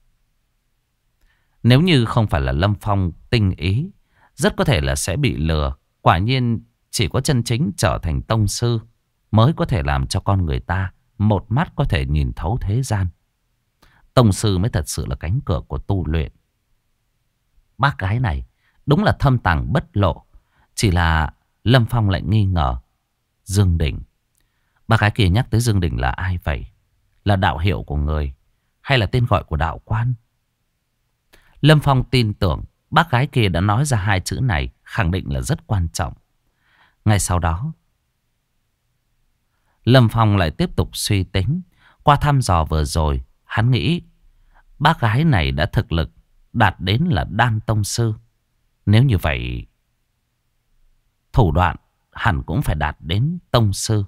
Nếu như không phải là Lâm Phong tinh ý, rất có thể là sẽ bị lừa. Quả nhiên chỉ có chân chính trở thành tông sư mới có thể làm cho con người ta một mắt có thể nhìn thấu thế gian. Tông sư mới thật sự là cánh cửa của tu luyện. Bác gái này đúng là thâm tàng bất lộ. Chỉ là Lâm Phong lại nghi ngờ Dương Đình. Bác gái kia nhắc tới Dương Đình là ai vậy? Là đạo hiệu của người hay là tên gọi của đạo quan? Lâm Phong tin tưởng bác gái kia đã nói ra hai chữ này, khẳng định là rất quan trọng. Ngay sau đó Lâm Phong lại tiếp tục suy tính. Qua thăm dò vừa rồi, hắn nghĩ bác gái này đã thực lực đạt đến là đan tông sư. Nếu như vậy, thủ đoạn hẳn cũng phải đạt đến tông sư.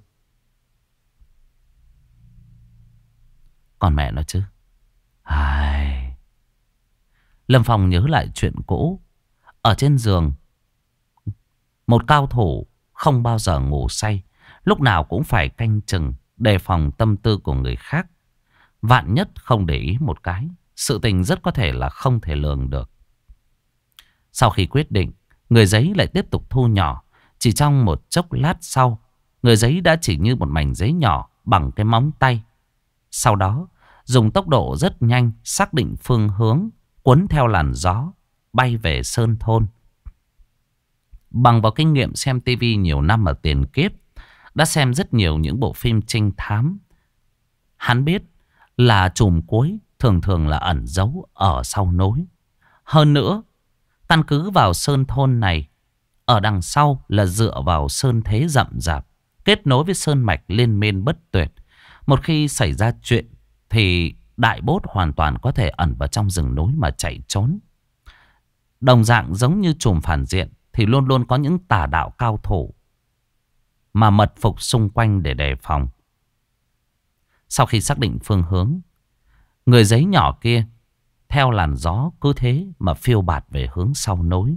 Còn mẹ nó chứ. Ai... Lâm Phong nhớ lại chuyện cũ. Ở trên giường, một cao thủ không bao giờ ngủ say, lúc nào cũng phải canh chừng, đề phòng tâm tư của người khác. Vạn nhất không để ý một cái, sự tình rất có thể là không thể lường được. Sau khi quyết định, người giấy lại tiếp tục thu nhỏ. Chỉ trong một chốc lát sau, người giấy đã chỉ như một mảnh giấy nhỏ bằng cái móng tay. Sau đó, dùng tốc độ rất nhanh xác định phương hướng, cuốn theo làn gió, bay về Sơn Thôn. Bằng vào kinh nghiệm xem tivi nhiều năm ở tiền kiếp, đã xem rất nhiều những bộ phim trinh thám, hắn biết là chùm cuối thường thường là ẩn giấu ở sau núi. Hơn nữa, căn cứ vào Sơn Thôn này, ở đằng sau là dựa vào sơn thế rậm rạp, kết nối với sơn mạch liên miên bất tuyệt. Một khi xảy ra chuyện thì đại bốt hoàn toàn có thể ẩn vào trong rừng núi mà chạy trốn. Đồng dạng giống như chùm phản diện thì luôn luôn có những tà đạo cao thủ mà mật phục xung quanh để đề phòng. Sau khi xác định phương hướng, người giấy nhỏ kia theo làn gió cứ thế mà phiêu bạt về hướng sau núi.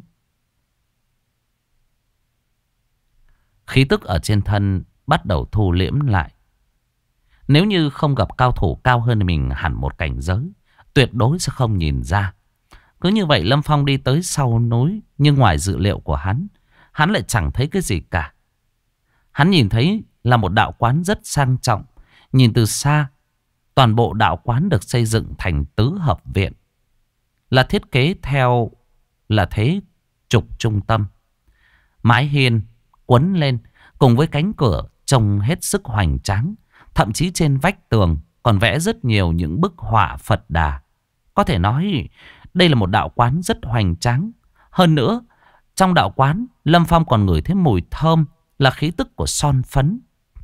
Khí tức ở trên thân bắt đầu thu liễm lại. Nếu như không gặp cao thủ cao hơn mình hẳn một cảnh giới, tuyệt đối sẽ không nhìn ra. Cứ như vậy Lâm Phong đi tới sau núi, nhưng ngoài dự liệu của hắn lại chẳng thấy cái gì cả. Hắn nhìn thấy là một đạo quán rất sang trọng. Nhìn từ xa, toàn bộ đạo quán được xây dựng thành tứ hợp viện, là thiết kế theo là thế trục trung tâm. Mái hiên quấn lên cùng với cánh cửa trông hết sức hoành tráng. Thậm chí trên vách tường còn vẽ rất nhiều những bức họa Phật Đà. Có thể nói đây là một đạo quán rất hoành tráng. Hơn nữa, trong đạo quán Lâm Phong còn ngửi thấy mùi thơm là khí tức của son phấn.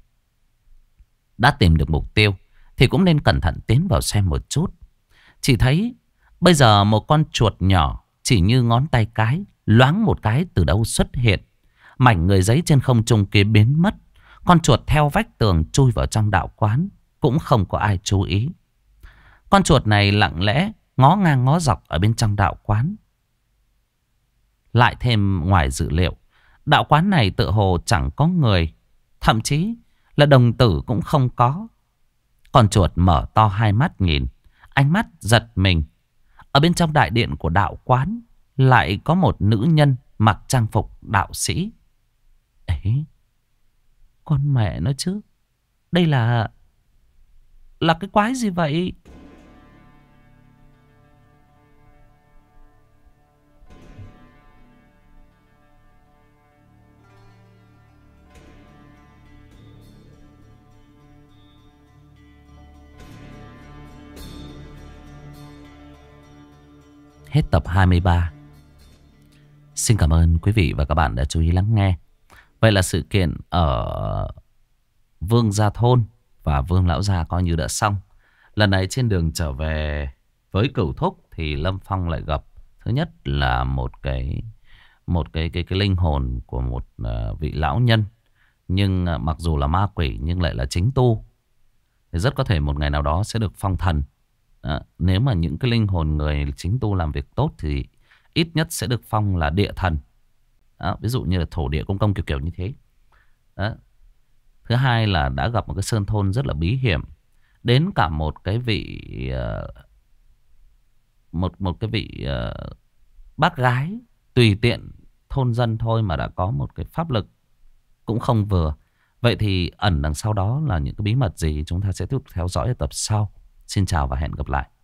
Đã tìm được mục tiêu thì cũng nên cẩn thận tiến vào xem một chút. Chỉ thấy bây giờ một con chuột nhỏ chỉ như ngón tay cái, loáng một cái từ đâu xuất hiện. Mảnh người giấy trên không trung kia biến mất. Con chuột theo vách tường chui vào trong đạo quán, cũng không có ai chú ý. Con chuột này lặng lẽ ngó ngang ngó dọc ở bên trong đạo quán. Lại thêm ngoài dự liệu, đạo quán này tựa hồ chẳng có người, thậm chí là đồng tử cũng không có. Con chuột mở to hai mắt nhìn, ánh mắt giật mình. Ở bên trong đại điện của đạo quán lại có một nữ nhân mặc trang phục đạo sĩ. Ấy, con mẹ nó chứ, đây là cái quái gì vậy? Hết tập 23. Xin cảm ơn quý vị và các bạn đã chú ý lắng nghe. Vậy là sự kiện ở Vương Gia Thôn và Vương Lão Gia coi như đã xong. Lần này trên đường trở về với Cửu Thúc thì Lâm Phong lại gặp, thứ nhất là một cái linh hồn của một vị lão nhân, nhưng mặc dù là ma quỷ nhưng lại là chính tu, thì rất có thể một ngày nào đó sẽ được phong thần. Đó, nếu mà những cái linh hồn người chính tu làm việc tốt thì ít nhất sẽ được phong là địa thần. Đó, ví dụ như là thổ địa công công kiểu kiểu như thế. Đó. Thứ hai là đã gặp một cái sơn thôn rất là bí hiểm, đến cả một cái vị một cái vị bác gái tùy tiện thôn dân thôi mà đã có một cái pháp lực cũng không vừa. Vậy thì ẩn đằng sau đó là những cái bí mật gì, chúng ta sẽ tiếp tục theo dõi ở tập sau. Xin chào và hẹn gặp lại.